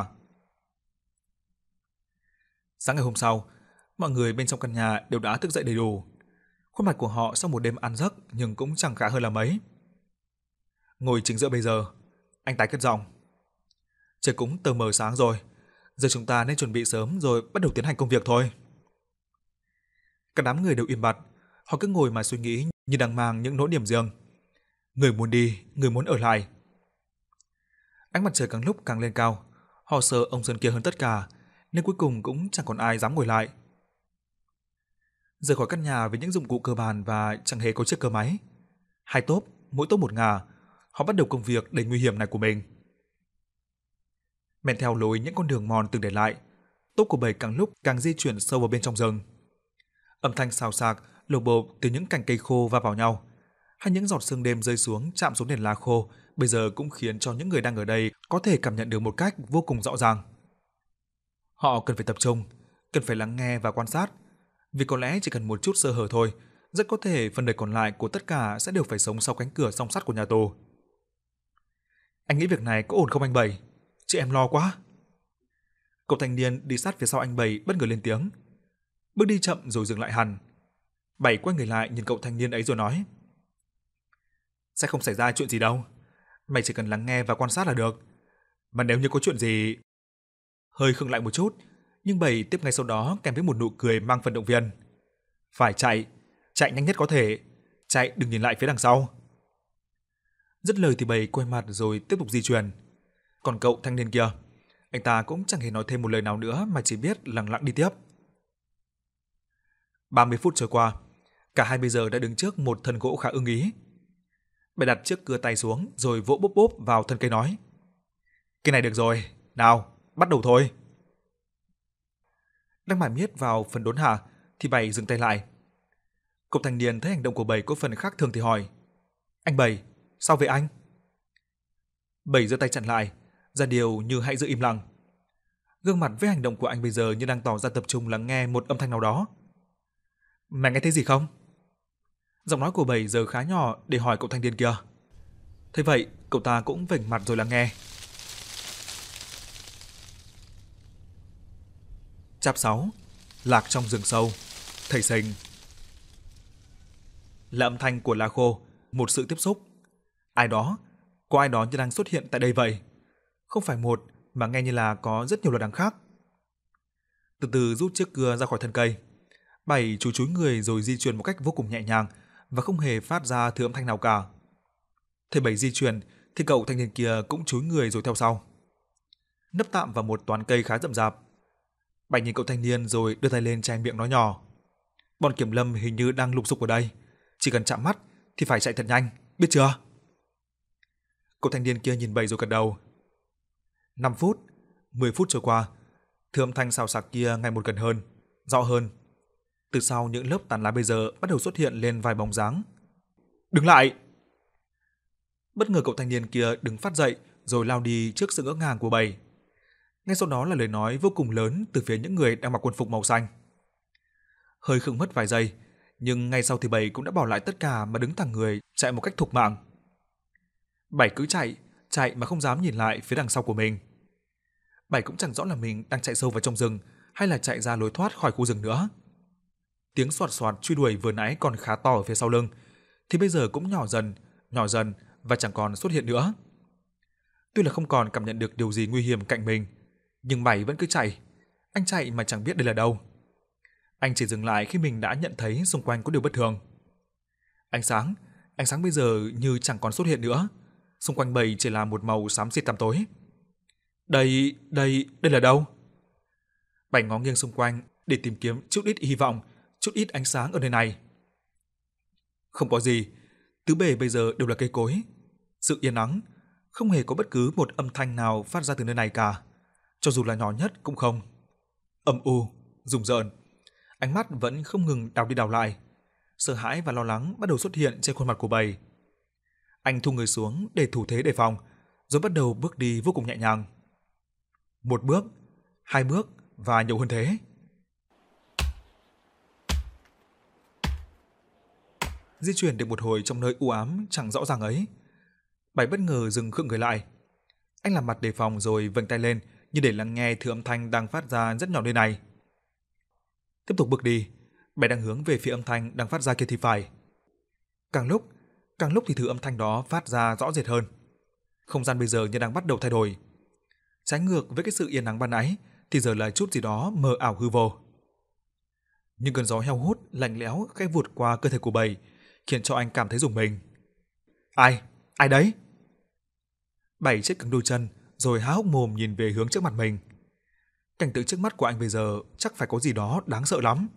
Sáng ngày hôm sau, mọi người bên trong căn nhà đều đã thức dậy đầy đủ. Khuôn mặt của họ sau một đêm ăn giấc nhưng cũng chẳng khá hơn là mấy. Ngồi chính giữa bây giờ, anh Tài cất giọng: "Trời cũng tờ mờ sáng rồi, giờ chúng ta nên chuẩn bị sớm rồi bắt đầu tiến hành công việc thôi." Cả đám người đều im bặt, họ cứ ngồi mà suy nghĩ như đang mang những nỗi niềm riêng. Người muốn đi, người muốn ở lại. Ánh mặt trời càng lúc càng lên cao, họ sợ ông Sơn kia hơn tất cả, nên cuối cùng cũng chẳng còn ai dám ngồi lại. Rời khỏi căn nhà với những dụng cụ cơ bản và chẳng hề có chiếc cưa máy. Hai tốp, mỗi tốp một ngả, họ bắt đầu công việc đầy nguy hiểm này của mình. Men theo lối những con đường mòn từng để lại, tốp của Bảy càng lúc càng di chuyển sâu vào bên trong rừng. Âm thanh xào xạc, lồ bộp từ những cành cây khô va vào nhau, hay những giọt sương đêm rơi xuống chạm xuống nền lá khô, bây giờ cũng khiến cho những người đang ở đây có thể cảm nhận được một cách vô cùng rõ ràng. Họ cần phải tập trung, cần phải lắng nghe và quan sát, vì có lẽ chỉ cần một chút sơ hở thôi, rất có thể phần đời còn lại của tất cả sẽ đều phải sống sau cánh cửa song sắt của nhà tù. Anh nghĩ việc này có ổn không anh Bảy? Chị em lo quá. Cậu thanh niên đi sát phía sau anh Bảy bất ngờ lên tiếng, bước đi chậm rồi dừng lại hẳn. Bảy quay người lại nhìn cậu thanh niên ấy rồi nói: "Sẽ không xảy ra chuyện gì đâu. Mày chỉ cần lắng nghe và quan sát là được. Mà nếu như có chuyện gì..." Hơi khựng lại một chút, nhưng Bảy tiếp ngay sau đó kèm với một nụ cười mang phần động viên: "Phải chạy, chạy nhanh nhất có thể. Chạy đừng nhìn lại phía đằng sau." Dứt lời thì Bảy quay mặt rồi tiếp tục di chuyển. Còn cậu thanh niên kia, anh ta cũng chẳng hề nói thêm một lời nào nữa mà chỉ biết lặng lặng đi tiếp. ba mươi phút trôi qua, cả hai bây giờ đã đứng trước một thân gỗ khá ưng ý. Bảy đặt chiếc cưa tay xuống rồi vỗ bốp bốp vào thân cây nói: "Cái này được rồi, nào, bắt đầu thôi." Đang mải miết vào phần đốn hạ thì Bảy dừng tay lại. Cậu thanh niên thấy hành động của Bảy có phần khác thường thì hỏi: "Anh Bảy, sao vậy anh?" Bảy giơ tay chặn lại, ra điều như hãy giữ im lặng. Gương mặt với hành động của anh bây giờ như đang tỏ ra tập trung lắng nghe một âm thanh nào đó. "Mày nghe thấy gì không?" Giọng nói của Bảy giờ khá nhỏ để hỏi cậu thanh niên kia. Thế vậy, cậu ta cũng vểnh mặt rồi lắng nghe. Chap sáu. Lạc trong rừng sâu. Thầy Sình. Là âm thanh của lá khô, một sự tiếp xúc. Ai đó, có ai đó như đang xuất hiện tại đây vậy. Không phải một, mà nghe như là có rất nhiều loạt đằng khác. Từ từ rút chiếc cưa ra khỏi thân cây. Bảy chú chúi người rồi di chuyển một cách vô cùng nhẹ nhàng và không hề phát ra thứ âm thanh nào cả. Thấy Bảy di chuyển thì cậu thanh niên kia cũng chúi người rồi theo sau. Nấp tạm vào một toán cây khá rậm rạp. Bảy nhìn cậu thanh niên rồi đưa tay lên che miệng nói nhỏ: "Bọn kiểm lâm hình như đang lục sục ở đây, chỉ cần chạm mắt thì phải chạy thật nhanh, biết chưa?" Cậu thanh niên kia nhìn Bảy rồi gật đầu. Năm phút, mười phút trôi qua, thứ âm thanh xào xạc kia ngày một gần hơn, rõ hơn. Từ sau những lớp tán lá bây giờ bắt đầu xuất hiện lên vài bóng dáng. "Đứng lại!" Bất ngờ cậu thanh niên kia đứng phát dậy rồi lao đi trước sự ngỡ ngàng của Bảy. Ngay sau đó là lời nói vô cùng lớn từ phía những người đang mặc quân phục màu xanh. Hơi khựng mất vài giây, nhưng ngay sau thì Bảy cũng đã bỏ lại tất cả mà đứng thẳng người chạy một cách thục mạng. Bảy cứ chạy, chạy mà không dám nhìn lại phía đằng sau của mình. Bảy cũng chẳng rõ là mình đang chạy sâu vào trong rừng hay là chạy ra lối thoát khỏi khu rừng nữa. Tiếng soạt soạt truy đuổi vừa nãy còn khá to ở phía sau lưng, thì bây giờ cũng nhỏ dần, nhỏ dần và chẳng còn xuất hiện nữa. Tuy là không còn cảm nhận được điều gì nguy hiểm cạnh mình, nhưng Bảy vẫn cứ chạy. Anh chạy mà chẳng biết đây là đâu. Anh chỉ dừng lại khi mình đã nhận thấy xung quanh có điều bất thường. Ánh sáng, ánh sáng bây giờ như chẳng còn xuất hiện nữa. Xung quanh Bảy chỉ là một màu xám xịt tăm tối. Đây, đây, đây là đâu? Bảy ngó nghiêng xung quanh để tìm kiếm chút ít hy vọng, chút ít ánh sáng ở nơi này. Không có gì, tứ bề bây giờ đều là cây cối, sự yên ắng, không hề có bất cứ một âm thanh nào phát ra từ nơi này cả, cho dù là nhỏ nhất cũng không. Âm u, rùng rợn, ánh mắt vẫn không ngừng đảo đi đảo lại, sợ hãi và lo lắng bắt đầu xuất hiện trên khuôn mặt của Bảy. Anh thu người xuống để thủ thế đề phòng, rồi bắt đầu bước đi vô cùng nhẹ nhàng. Một bước, hai bước và nhiều hơn thế. Di chuyển được một hồi trong nơi u ám chẳng rõ ràng ấy, Bảy bất ngờ dừng khựng người lại. Anh làm mặt đề phòng rồi vênh tay lên như để lắng nghe thứ âm thanh đang phát ra rất nhỏ nơi này. Tiếp tục bước đi, Bảy đang hướng về phía âm thanh đang phát ra kia thì phải. Càng lúc, càng lúc thì thứ âm thanh đó phát ra rõ rệt hơn. Không gian bây giờ như đang bắt đầu thay đổi. Trái ngược với cái sự yên ắng ban nãy thì giờ là chút gì đó mờ ảo hư vô. Nhưng cơn gió heo hút lạnh lẽo khẽ vụt qua cơ thể của Bảy, khiến cho anh cảm thấy rùng mình. Ai? Ai đấy? Bảy chết cứng đôi chân, rồi há hốc mồm nhìn về hướng trước mặt mình. Cảnh tượng trước mắt của anh bây giờ chắc phải có gì đó đáng sợ lắm.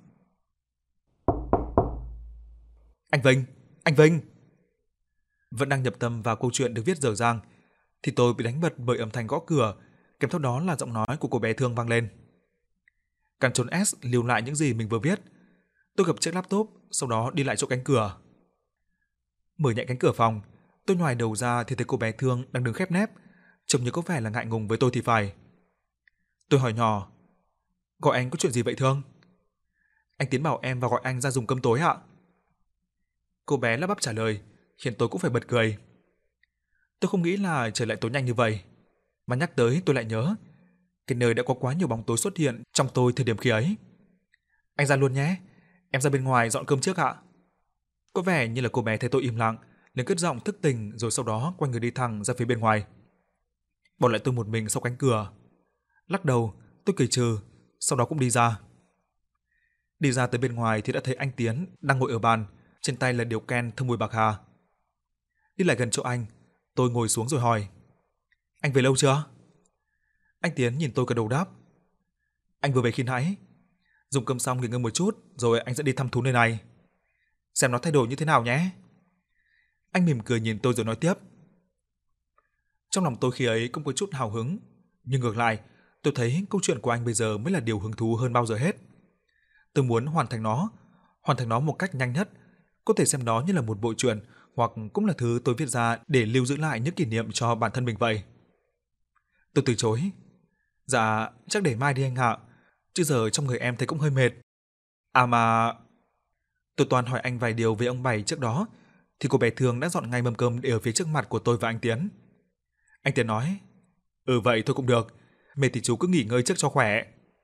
Anh Vinh, anh Vinh. Vẫn đang nhập tâm vào câu chuyện được viết dở dang, thì tôi bị đánh bật bởi âm thanh gõ cửa, kèm theo đó là giọng nói của cô bé Thương vang lên. Ctrl S lưu lại những gì mình vừa viết. Tôi gập chiếc laptop, sau đó đi lại chỗ cánh cửa. Mở nhẹ cánh cửa phòng, tôi nhoài đầu ra thì thấy cô bé Thương đang đứng khép nép, trông như có vẻ là ngại ngùng với tôi thì phải. Tôi hỏi nhỏ: "Gọi anh có chuyện gì vậy Thương?" "Anh Tiến bảo em vào gọi anh ra dùng cơm tối ạ." Cô bé lắp bắp trả lời, khiến tôi cũng phải bật cười. Tôi không nghĩ là trời lại tối nhanh như vậy, mà nhắc tới tôi lại nhớ, cái nơi đã có quá nhiều bóng tối xuất hiện trong tôi thời điểm khi ấy. "Anh ra luôn nhé, em ra bên ngoài dọn cơm trước ạ." Có vẻ như là cô bé thấy tôi im lặng, liền cất giọng thức tỉnh rồi sau đó quay người đi thẳng ra phía bên ngoài. Bỏ lại tôi một mình sau cánh cửa. Lắc đầu, tôi cười trừ, sau đó cũng đi ra. Đi ra tới bên ngoài thì đã thấy anh Tiến đang ngồi ở bàn, trên tay là điếu ken thơm mùi bạc hà. Đi lại gần chỗ anh, tôi ngồi xuống rồi hỏi: "Anh về lâu chưa?" Anh Tiến nhìn tôi gật đầu đáp: "Anh vừa về khi nãy." Dùng cơm xong nghỉ ngơi một chút, rồi anh sẽ đi thăm thú nơi này. Xem nó thay đổi như thế nào nhé. Anh mỉm cười nhìn tôi rồi nói tiếp. Trong lòng tôi khi ấy cũng có chút hào hứng, nhưng ngược lại, tôi thấy câu chuyện của anh bây giờ mới là điều hứng thú hơn bao giờ hết. Tôi muốn hoàn thành nó, hoàn thành nó một cách nhanh nhất, có thể xem nó như là một bộ truyện hoặc cũng là thứ tôi viết ra để lưu giữ lại những kỷ niệm cho bản thân mình vậy. Tôi từ chối. Dạ, chắc để mai đi anh ạ, chứ giờ trong người em thấy cũng hơi mệt. À mà... Tôi toàn hỏi anh vài điều về ông Bảy trước đó, thì cô bé Thương đã dọn ngay mâm cơm để ở phía trước mặt của tôi và anh Tiến. Anh Tiến nói, ừ vậy thôi cũng được, mệt thì chú cứ nghỉ ngơi trước cho khỏe.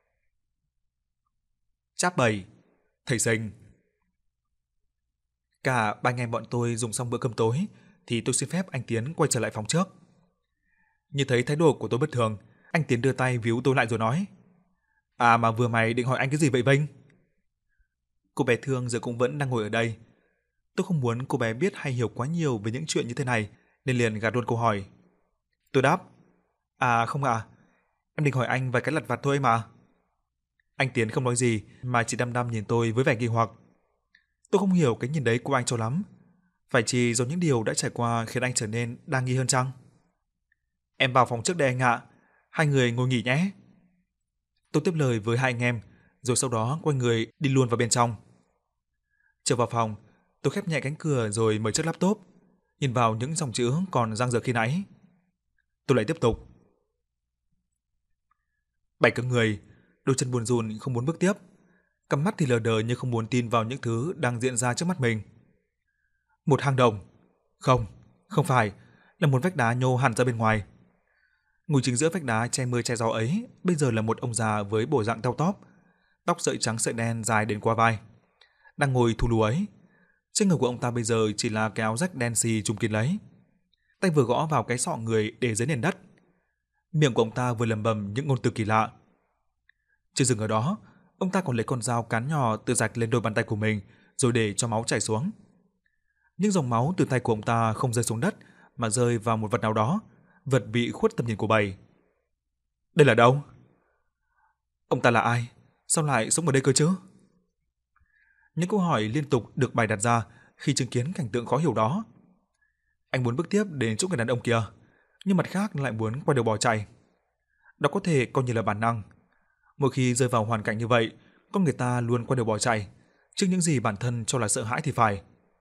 Chap bảy, thầy Sinh. Cả ba anh em bọn tôi dùng xong bữa cơm tối, thì tôi xin phép anh Tiến quay trở lại phòng trước. Như thấy thái độ của tôi bất thường, anh Tiến đưa tay víu tôi lại rồi nói, à mà vừa mày định hỏi anh cái gì vậy Vinh? Cô bé Thương giờ cũng vẫn đang ngồi ở đây. Tôi không muốn cô bé biết hay hiểu quá nhiều về những chuyện như thế này, nên liền gạt luôn câu hỏi. Tôi đáp, à không à, em định hỏi anh vài cái lặt vặt thôi mà. Anh Tiến không nói gì mà chỉ đăm đăm nhìn tôi với vẻ nghi hoặc. Tôi không hiểu cái nhìn đấy của anh cho lắm. Phải chỉ do những điều đã trải qua khiến anh trở nên đa nghi hơn chăng? Em vào phòng trước đây anh ạ, hai người ngồi nghỉ nhé. Tôi tiếp lời với hai anh em, rồi sau đó quay người đi luôn vào bên trong. Trở vào phòng, tôi khép nhẹ cánh cửa rồi mở chiếc laptop, nhìn vào những dòng chữ còn dang dở khi nãy. Tôi lại tiếp tục. Bảy cứng người, đôi chân buồn rùn không muốn bước tiếp, cặp mắt thì lờ đờ như không muốn tin vào những thứ đang diễn ra trước mắt mình. Một hang động. Không, không phải, là một vách đá nhô hẳn ra bên ngoài. Ngồi chính giữa vách đá che mưa che gió ấy, bây giờ là một ông già với bộ dạng teo tóp, tóc sợi trắng sợi đen dài đến qua vai, đang ngồi thu lúa ấy. Trên người của ông ta bây giờ chỉ là cái áo rách đen xì trùm kín lấy. Tay vừa gõ vào cái sọ người để dưới nền đất. Miệng của ông ta vừa lẩm bẩm những ngôn từ kỳ lạ. Chưa dừng ở đó, ông ta còn lấy con dao cán nhỏ tự rạch lên đôi bàn tay của mình rồi để cho máu chảy xuống. Những dòng máu từ tay của ông ta không rơi xuống đất mà rơi vào một vật nào đó, vật bị khuất tầm nhìn của Bảy. Đây là đâu? Ông ta là ai? Sao lại sống ở đây cơ chứ? Những câu hỏi liên tục được Bảy đặt ra khi chứng kiến cảnh tượng khó hiểu đó. Anh muốn bước tiếp đến chỗ người đàn ông kia, nhưng mặt khác lại muốn quay đầu bỏ chạy. Đó có thể coi như là bản năng. Mỗi khi rơi vào hoàn cảnh như vậy, con người ta luôn quay đầu bỏ chạy, trước những gì bản thân cho là sợ hãi thì phải.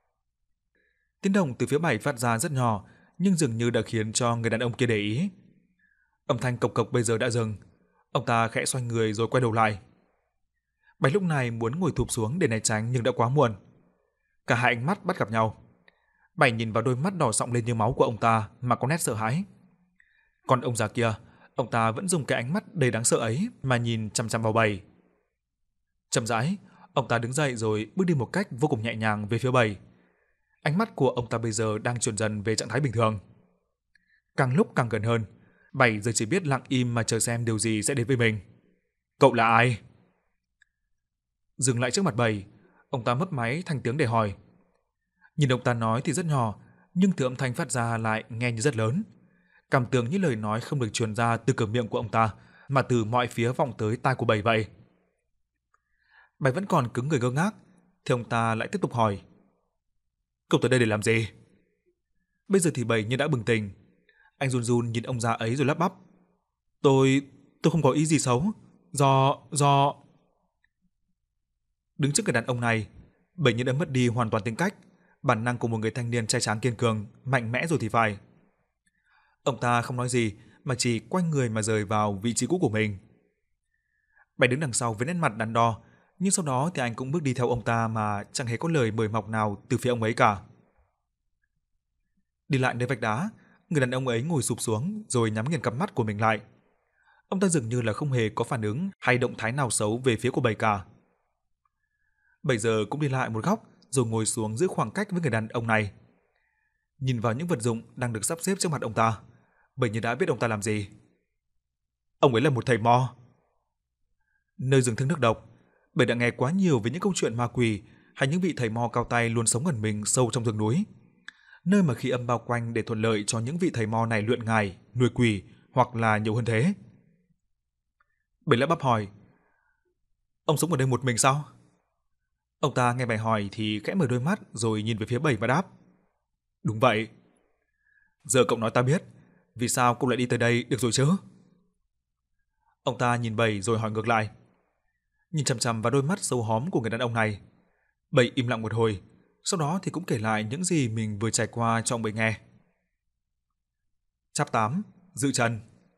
Tiếng động từ phía Bảy phát ra rất nhỏ, nhưng dường như đã khiến cho người đàn ông kia để ý. Âm thanh cộc cộc bây giờ đã dừng. Ông ta khẽ xoay người rồi quay đầu lại. Bảy lúc này muốn ngồi thụp xuống để né tránh nhưng đã quá muộn. Cả hai ánh mắt bắt gặp nhau. Bảy nhìn vào đôi mắt đỏ sọng lên như máu của ông ta mà có nét sợ hãi. Còn ông già kia, ông ta vẫn dùng cái ánh mắt đầy đáng sợ ấy mà nhìn chằm chằm vào Bảy. Chậm rãi, ông ta đứng dậy rồi bước đi một cách vô cùng nhẹ nhàng về phía Bảy. Ánh mắt của ông ta bây giờ đang chuyển dần về trạng thái bình thường. Càng lúc càng gần hơn, Bảy giờ chỉ biết lặng im mà chờ xem điều gì sẽ đến với mình. Cậu là ai? Dừng lại trước mặt Bảy, ông ta mấp máy thành tiếng để hỏi. Nhìn ông ta nói thì rất nhỏ, nhưng từ âm thanh phát ra lại nghe như rất lớn. Cảm tưởng như lời nói không được truyền ra từ cửa miệng của ông ta, mà từ mọi phía vọng tới tai của Bảy vậy. Bảy vẫn còn cứng người ngơ ngác, thì ông ta lại tiếp tục hỏi. Cậu tới đây để làm gì? Bây giờ thì Bảy như đã bừng tỉnh. Anh run run nhìn ông già ấy rồi lắp bắp. Tôi... tôi không có ý gì xấu. Do... do... Đứng trước người đàn ông này, Bảy như đã mất đi hoàn toàn tính cách, bản năng của một người thanh niên trai tráng kiên cường, mạnh mẽ rồi thì phải. Ông ta không nói gì mà chỉ quay người mà rời vào vị trí cũ của mình. Bảy đứng đằng sau với nét mặt đắn đo, nhưng sau đó thì anh cũng bước đi theo ông ta mà chẳng hề có lời mời mọc nào từ phía ông ấy cả. Đi lại nơi vách đá, người đàn ông ấy ngồi sụp xuống rồi nhắm nghiền cặp mắt của mình lại. Ông ta dường như là không hề có phản ứng hay động thái nào xấu về phía của Bảy cả. Bảy giờ cũng đi lại một góc rồi ngồi xuống giữ khoảng cách với người đàn ông này. Nhìn vào những vật dụng đang được sắp xếp trước mặt ông ta, Bảy như đã biết ông ta làm gì. Ông ấy là một thầy mo. Nơi rừng thương nước độc, Bảy đã nghe quá nhiều về những câu chuyện ma quỷ hay những vị thầy mo cao tay luôn sống ẩn mình sâu trong rừng núi, nơi mà khí âm bao quanh để thuận lợi cho những vị thầy mo này luyện ngài, nuôi quỷ hoặc là nhiều hơn thế. Bảy lắp bắp hỏi, Ông sống ở đây một mình sao? Ông ta nghe Bảy hỏi thì khẽ mở đôi mắt rồi nhìn về phía Bảy và đáp. Đúng vậy. Giờ cậu nói ta biết, vì sao cậu lại đi tới đây được rồi chứ? Ông ta nhìn Bảy rồi hỏi ngược lại. Nhìn chằm chằm vào đôi mắt sâu hóm của người đàn ông này, Bảy im lặng một hồi, sau đó thì cũng kể lại những gì mình vừa trải qua cho ông Bảy nghe. Chap tám, Dự trần.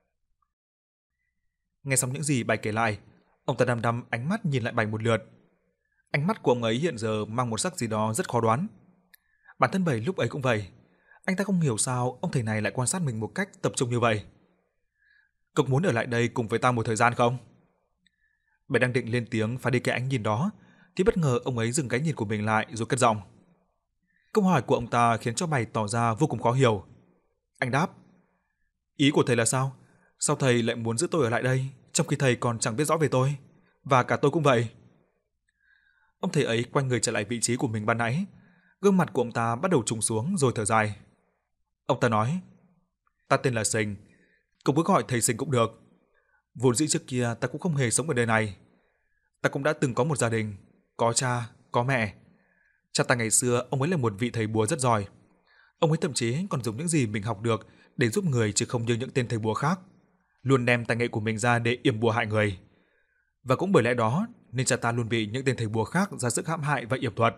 Nghe xong những gì Bảy kể lại, ông ta đăm đăm ánh mắt nhìn lại Bảy một lượt. Ánh mắt của ông ấy hiện giờ mang một sắc gì đó rất khó đoán. Bản thân Bảy lúc ấy cũng vậy, anh ta không hiểu sao ông thầy này lại quan sát mình một cách tập trung như vậy. Cậu muốn ở lại đây cùng với ta một thời gian không? Bảy đang định lên tiếng phá đi cái ánh nhìn đó, thì bất ngờ ông ấy dừng cái nhìn của mình lại rồi cất giọng. Câu hỏi của ông ta khiến cho Bảy tỏ ra vô cùng khó hiểu. Anh đáp, ý của thầy là sao? Sao thầy lại muốn giữ tôi ở lại đây, trong khi thầy còn chẳng biết rõ về tôi, và cả tôi cũng vậy. Ông thầy ấy quay người trở lại vị trí của mình ban nãy, gương mặt của ông ta bắt đầu trùng xuống rồi thở dài. Ông ta nói, ta tên là Sình, cậu cứ gọi thầy Sình cũng được. Vốn dĩ trước kia ta cũng không hề sống ở nơi này. Ta cũng đã từng có một gia đình, có cha, có mẹ. Cha ta ngày xưa ông ấy là một vị thầy bùa rất giỏi. Ông ấy thậm chí còn dùng những gì mình học được để giúp người chứ không như những tên thầy bùa khác, luôn đem tài nghệ của mình ra để yểm bùa hại người. Và cũng bởi lẽ đó nên cha ta luôn bị những tên thầy bùa khác ra sức hãm hại và yểm thuật.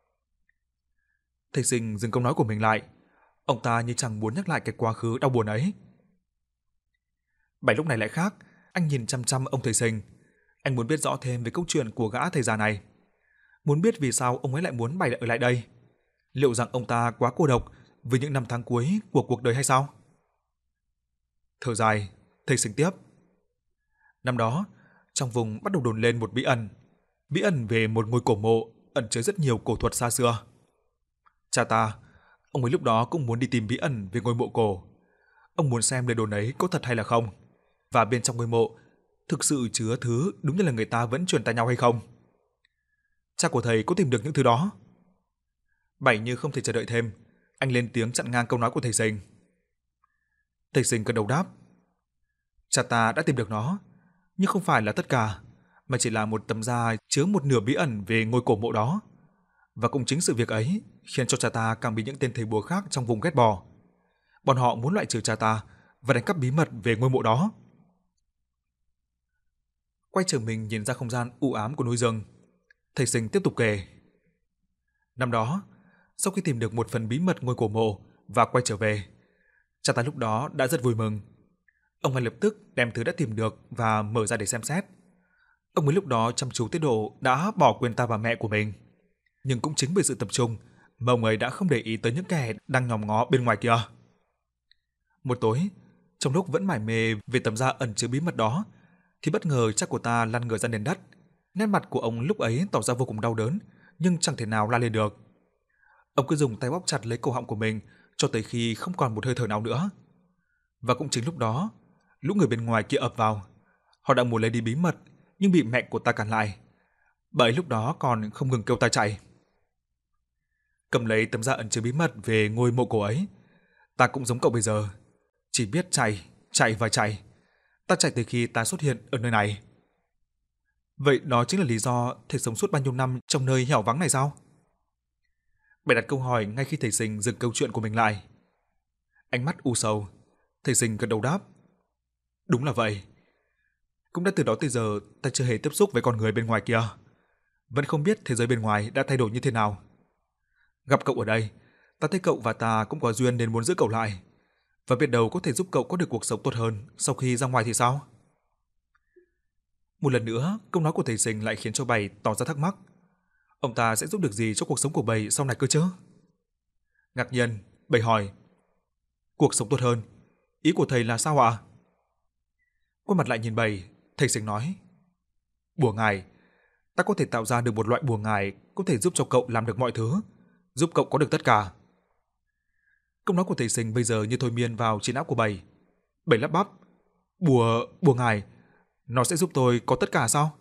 Thầy Sình dừng câu nói của mình lại, ông ta như chẳng muốn nhắc lại cái quá khứ đau buồn ấy. Bảy lúc này lại khác, anh nhìn chăm chăm ông thầy Sình. Anh muốn biết rõ thêm về câu chuyện của gã thầy già này, muốn biết vì sao ông ấy lại muốn Bảy ở lại đây. Liệu rằng ông ta quá cô độc với những năm tháng cuối của cuộc đời hay sao? Thở dài, thầy Sình tiếp. Năm đó, trong vùng bắt đầu đồn lên một bí ẩn, bí ẩn về một ngôi cổ mộ ẩn chứa rất nhiều cổ thuật xa xưa. Cha ta, ông ấy lúc đó cũng muốn đi tìm bí ẩn về ngôi mộ cổ. Ông muốn xem lời đồn ấy có thật hay là không, và bên trong ngôi mộ thực sự chứa thứ đúng như là người ta vẫn truyền tai nhau hay không. Cha của thầy có tìm được những thứ đó? Bảy như không thể chờ đợi thêm, anh lên tiếng chặn ngang câu nói của thầy Sình. Thầy Sình gật đầu đáp. Cha ta đã tìm được nó, nhưng không phải là tất cả, mà chỉ là một tấm da chứa một nửa bí ẩn về ngôi cổ mộ đó. Và cũng chính sự việc ấy khiến cho cha ta càng bị những tên thầy bùa khác trong vùng ghét bỏ. Bọn họ muốn loại trừ cha ta và đánh cắp bí mật về ngôi mộ đó. Quay trở mình nhìn ra không gian u ám của núi rừng, thầy Sình tiếp tục kể. Năm đó, sau khi tìm được một phần bí mật ngôi cổ mộ và quay trở về, cha ta lúc đó đã rất vui mừng. Ông ngay lập tức đem thứ đã tìm được và mở ra để xem xét. Ông ấy lúc đó chăm chú tới độ đã bỏ quên ta và mẹ của mình. Nhưng cũng chính bởi sự tập trung mà ông ấy đã không để ý tới những kẻ đang nhòm ngó bên ngoài kia. Một tối, trong lúc vẫn mải mê về tấm da ẩn chứa bí mật đó, thì bất ngờ cha của ta lăn người ra nền đất. Nét mặt của ông lúc ấy tỏ ra vô cùng đau đớn, nhưng chẳng thể nào la lên được. Ông cứ dùng tay bóp chặt lấy cổ họng của mình cho tới khi không còn một hơi thở nào nữa. Và cũng chính lúc đó, lũ người bên ngoài kia ập vào. Họ đang muốn lấy đi bí mật, nhưng bị mẹ của ta cản lại. Bà ấy lúc đó còn không ngừng kêu ta chạy. Cầm lấy tấm da ẩn chứa bí mật về ngôi mộ cổ ấy, ta cũng giống cậu bây giờ, chỉ biết chạy, chạy và chạy. Ta chạy từ khi ta xuất hiện ở nơi này. Vậy đó chính là lý do thầy sống suốt bao nhiêu năm trong nơi hẻo vắng này sao? Bảy đặt câu hỏi ngay khi thầy Sình dừng câu chuyện của mình lại. Ánh mắt u sầu, thầy Sình gật đầu đáp. Đúng là vậy. Cũng đã từ đó tới giờ ta chưa hề tiếp xúc với con người bên ngoài kia. Vẫn không biết thế giới bên ngoài đã thay đổi như thế nào. Gặp cậu ở đây, ta thấy cậu và ta cũng có duyên nên muốn giữ cậu lại. Và biết đâu có thể giúp cậu có được cuộc sống tốt hơn sau khi ra ngoài thì sao? Một lần nữa, câu nói của thầy Sình lại khiến cho Bảy tỏ ra thắc mắc. Ông ta sẽ giúp được gì cho cuộc sống của Bảy sau này cơ chứ? Ngạc nhiên, Bảy hỏi. Cuộc sống tốt hơn? Ý của thầy là sao ạ? Quay mặt lại nhìn Bảy, thầy Sình nói. Bùa ngải. Ta có thể tạo ra được một loại bùa ngải có thể giúp cho cậu làm được mọi thứ, giúp cậu có được tất cả. Câu nói của thầy Sình bây giờ như thôi miên vào trí não của Bảy. Bảy lắp bắp. Bùa, bùa ngải, nó sẽ giúp tôi có tất cả sao?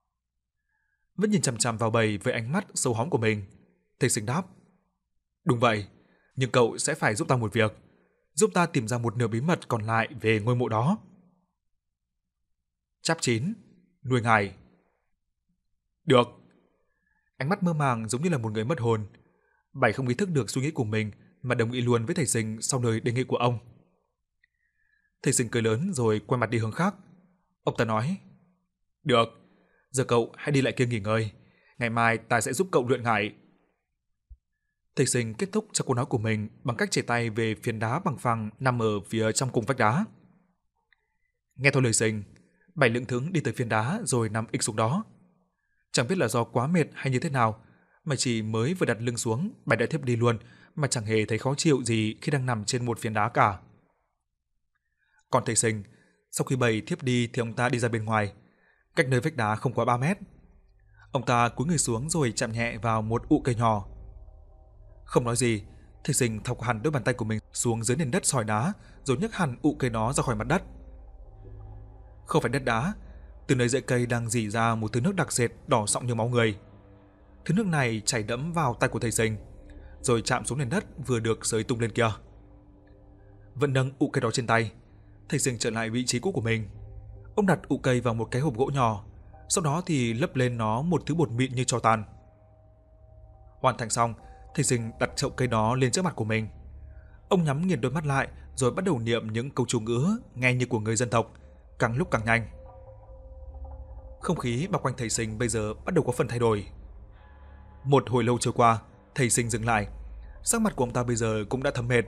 Vẫn nhìn chằm chằm vào Bảy với ánh mắt sâu hóm của mình, thầy Sình đáp. Đúng vậy, nhưng cậu sẽ phải giúp ta một việc, giúp ta tìm ra một nửa bí mật còn lại về ngôi mộ đó. Chap chín, nuôi ngải. Được. Ánh mắt mơ màng giống như là một người mất hồn. Bảy không ý thức được suy nghĩ của mình mà đồng ý luôn với thầy Sinh sau lời đề nghị của ông. Thầy Sinh cười lớn rồi quay mặt đi hướng khác. Ông ta nói: Được, giờ cậu hãy đi lại kia nghỉ ngơi. Ngày mai ta sẽ giúp cậu luyện ngải. Thầy Sinh kết thúc cho câu nói của mình bằng cách chỉ tay về phiến đá bằng phẳng nằm ở phía trong cùng vách đá. Nghe theo lời Sinh, Bảy lững thững đi tới phiến đá rồi nằm ịch xuống đó. Chẳng biết là do quá mệt hay như thế nào, mà chỉ mới vừa đặt lưng xuống, Bảy đã thiếp đi luôn mà chẳng hề thấy khó chịu gì khi đang nằm trên một phiến đá cả. Còn thầy Sinh, sau khi Bảy thiếp đi thì ông ta đi ra bên ngoài, cách nơi vách đá không quá ba mét. Ông ta cúi người xuống rồi chạm nhẹ vào một ụ cây nhỏ. Không nói gì, thầy Sinh thọc hẳn đôi bàn tay của mình xuống dưới nền đất sỏi đá rồi nhấc hẳn ụ cây đó ra khỏi mặt đất. Không phải đất đá, từ nơi rễ cây đang rỉ ra một thứ nước đặc sệt đỏ sọng như máu người. Thứ nước này chảy đẫm vào tay của thầy Sinh, rồi chạm xuống nền đất vừa được xới tung lên kia. Vẫn nâng ụ cây đó trên tay, thầy Sinh trở lại vị trí cũ của mình. Ông đặt ụ cây vào một cái hộp gỗ nhỏ, sau đó thì lấp lên nó một thứ bột mịn như tro tàn. Hoàn thành xong, thầy Sinh đặt chậu cây đó lên trước mặt của mình. Ông nhắm nghiền đôi mắt lại rồi bắt đầu niệm những câu chú ngữ nghe như của người dân tộc, càng lúc càng nhanh. Không khí bao quanh thầy Sinh bây giờ bắt đầu có phần thay đổi. Một hồi lâu trôi qua, thầy Sinh dừng lại. Sắc mặt của ông ta bây giờ cũng đã thấm mệt.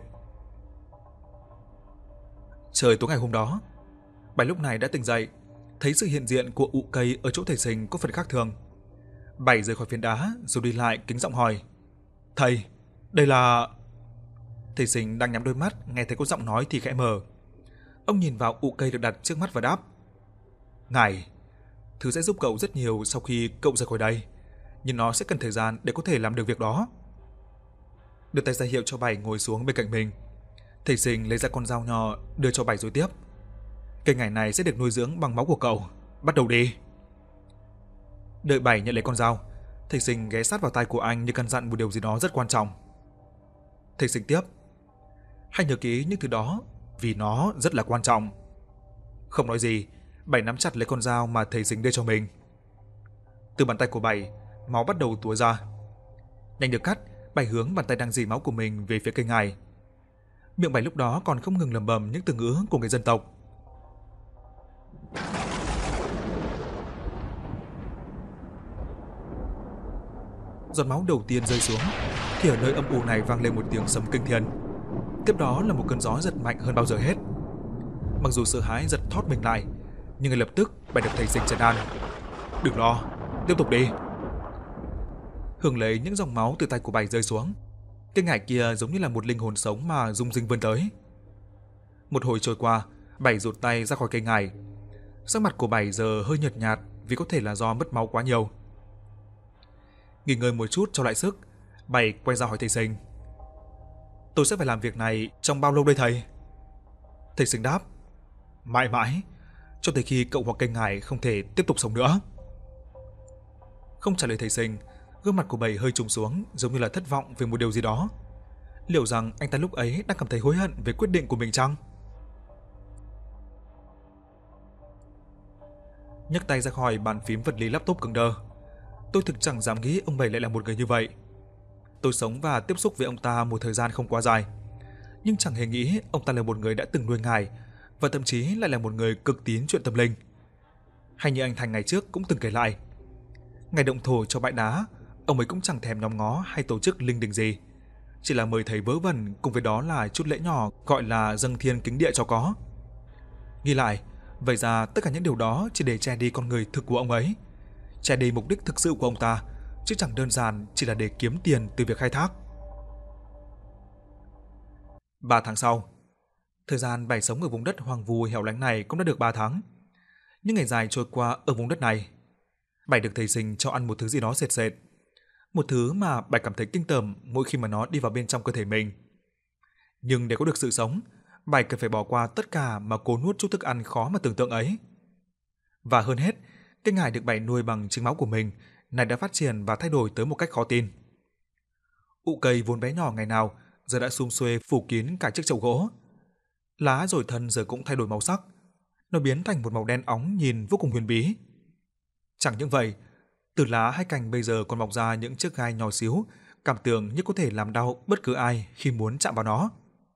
Trời tối ngày hôm đó, Bảy lúc này đã tỉnh dậy, thấy sự hiện diện của ụ cây ở chỗ thầy Sinh có phần khác thường. Bảy rời khỏi phiến đá rồi đi lại kính giọng hỏi: Thầy, đây là... Thầy Sinh đang nhắm đôi mắt nghe thấy có giọng nói thì khẽ mở. Ông nhìn vào ụ cây được đặt trước mắt và đáp: Ngài, thứ sẽ giúp cậu rất nhiều sau khi cậu rời khỏi đây, nhưng nó sẽ cần thời gian để có thể làm được việc đó. Đưa tay ra hiệu cho Bảy ngồi xuống bên cạnh mình. Thầy Sinh lấy ra con dao nhỏ đưa cho Bảy rồi tiếp: Cây ngải này sẽ được nuôi dưỡng bằng máu của cậu, bắt đầu đi. Đợi Bảy nhận lấy con dao, thầy Sinh ghé sát vào tai của anh như căn dặn một điều gì đó rất quan trọng. Thầy Sinh tiếp: Hãy nhớ kỹ những thứ đó, vì nó rất là quan trọng. Không nói gì, Bảy nắm chặt lấy con dao mà thầy Sinh đưa cho mình. Từ bàn tay của Bảy, máu bắt đầu túa ra. Nhanh được cắt, Bảy hướng bàn tay đang rỉ máu của mình về phía cây ngải. Miệng Bảy lúc đó còn không ngừng lẩm bẩm những từ ngữ của người dân tộc. Giọt máu đầu tiên rơi xuống thì ở nơi âm u này vang lên một tiếng sấm kinh thiên. Tiếp đó là một cơn gió giật mạnh hơn bao giờ hết. Mặc dù sợ hãi giật thót mình lại, nhưng ngay lập tức Bảy được thầy Sinh trấn an: Đừng lo, tiếp tục đi. Hưởng lấy những dòng máu từ tay của Bảy rơi xuống, cây ngải kia giống như là một linh hồn sống mà rung rinh vươn tới. Một hồi trôi qua, Bảy rụt tay ra khỏi cây ngải. Sắc mặt của Bảy giờ hơi nhợt nhạt vì có thể là do mất máu quá nhiều. Nghỉ ngơi một chút cho lại sức, Bảy quay ra hỏi thầy Sinh: Tôi sẽ phải làm việc này trong bao lâu đây thầy? Thầy Sinh đáp: Mãi mãi, cho tới khi cậu hoặc cây ngải không thể tiếp tục sống nữa. Không trả lời thầy Sinh, gương mặt của Bảy hơi trùng xuống, giống như là thất vọng về một điều gì đó. Liệu rằng anh ta lúc ấy đang cảm thấy hối hận về quyết định của mình chăng? Nhấc tay ra khỏi bàn phím vật lý laptop cứng đơ. Tôi thực chẳng dám nghĩ ông Bảy lại là một người như vậy. Tôi sống và tiếp xúc với ông ta một thời gian không quá dài, nhưng chẳng hề nghĩ ông ta là một người đã từng nuôi ngải và thậm chí lại là một người cực tín chuyện tâm linh. Hay như anh Thành ngày trước cũng từng kể lại, ngày động thổ cho bãi đá, ông ấy cũng chẳng thèm nhóm ngó hay tổ chức linh đình gì, chỉ là mời thầy vớ vẩn cùng với đó là chút lễ nhỏ gọi là dâng thiên kính địa cho có. Nghĩ lại, vậy ra tất cả những điều đó chỉ để che đi con người thực của ông ấy, che đi mục đích thực sự của ông ta, chứ chẳng đơn giản chỉ là để kiếm tiền từ việc khai thác. Ba tháng sau, thời gian Bảy sống ở vùng đất hoang vu hẻo lánh này cũng đã được ba tháng. Những ngày dài trôi qua ở vùng đất này, Bảy được thầy Sinh cho ăn một thứ gì đó sệt sệt, một thứ mà Bảy cảm thấy kinh tởm mỗi khi mà nó đi vào bên trong cơ thể mình. Nhưng để có được sự sống, Bảy cần phải bỏ qua tất cả mà cố nuốt chút thức ăn khó mà tưởng tượng ấy. Và hơn hết, cái ngải được Bảy nuôi bằng chính máu của mình này đã phát triển và thay đổi tới một cách khó tin. Ụ cây vốn bé nhỏ ngày nào giờ đã sum xuê phủ kín cả chiếc chậu gỗ. Lá rồi thân giờ cũng thay đổi màu sắc, nó biến thành một màu đen óng nhìn vô cùng huyền bí. Chẳng những vậy, Từ lá hai cành bây giờ còn mọc ra những chiếc gai nhỏ xíu, cảm tưởng như có thể làm đau bất cứ ai khi muốn chạm vào nó.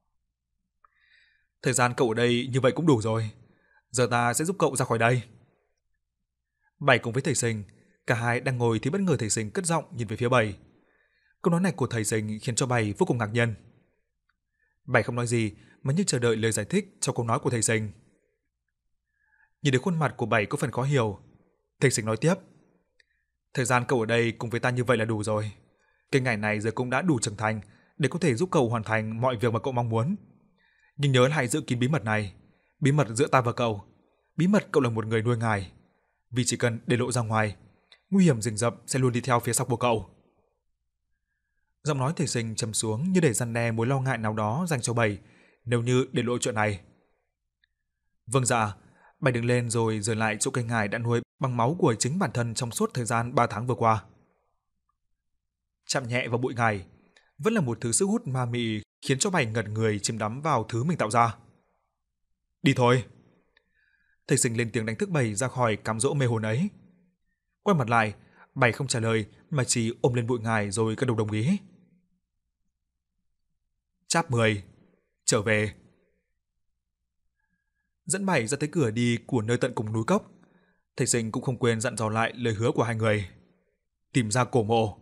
Thời gian cậu ở đây như vậy cũng đủ rồi. Giờ ta sẽ giúp cậu ra khỏi đây. Bảy cùng với thầy Sinh, cả hai đang ngồi thì bất ngờ thầy Sinh cất giọng nhìn về phía Bảy. Câu nói này của thầy Sinh khiến cho Bảy vô cùng ngạc nhiên. Bảy không nói gì mà như chờ đợi lời giải thích cho câu nói của thầy Sinh. Nhìn đến khuôn mặt của Bảy có phần khó hiểu, thầy Sinh nói tiếp: Thời gian cậu ở đây cùng với ta như vậy là đủ rồi. Cái ngày này giờ cũng đã đủ trưởng thành để có thể giúp cậu hoàn thành mọi việc mà cậu mong muốn. Nhưng nhớ hãy giữ kín bí mật này, bí mật giữa ta và cậu, bí mật cậu là một người nuôi ngài. Vì chỉ cần để lộ ra ngoài, nguy hiểm rình rập sẽ luôn đi theo phía sau của cậu. Giọng nói thầy Sinh trầm xuống như để răn đe mối lo ngại nào đó dành cho Bảy nếu như để lộ chuyện này. Vâng dạ, Bảy đứng lên rồi rời lại chỗ cây ngải đã nuôi bằng máu của chính bản thân trong suốt thời gian ba tháng vừa qua. Chạm nhẹ vào bụi ngải, vẫn là một thứ sức hút ma mị khiến cho Bảy ngẩn người chìm đắm vào thứ mình tạo ra. Đi thôi. Thầy Sinh lên tiếng đánh thức Bảy ra khỏi cám dỗ mê hồn ấy. Quay mặt lại, Bảy không trả lời mà chỉ ôm lên bụi ngải rồi gật đầu đồng ý. Cháp mười, trở về. Dẫn Bảy ra tới cửa đi của nơi tận cùng núi cốc, thầy Sinh cũng không quên dặn dò lại lời hứa của hai người. Tìm ra cổ mộ.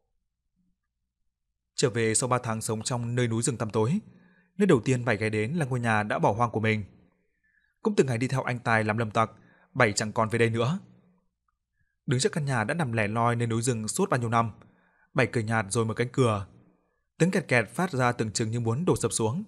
Trở về sau ba tháng sống trong nơi núi rừng tăm tối, nơi đầu tiên Bảy ghé đến là ngôi nhà đã bỏ hoang của mình. Cũng từ ngày đi theo anh Tài làm lâm tặc, Bảy chẳng còn về đây nữa. Đứng trước căn nhà đã nằm lẻ loi nơi núi rừng suốt bao nhiêu năm, Bảy cười nhạt rồi mở cánh cửa. Tiếng kẹt kẹt phát ra tưởng chừng như muốn đổ sập xuống.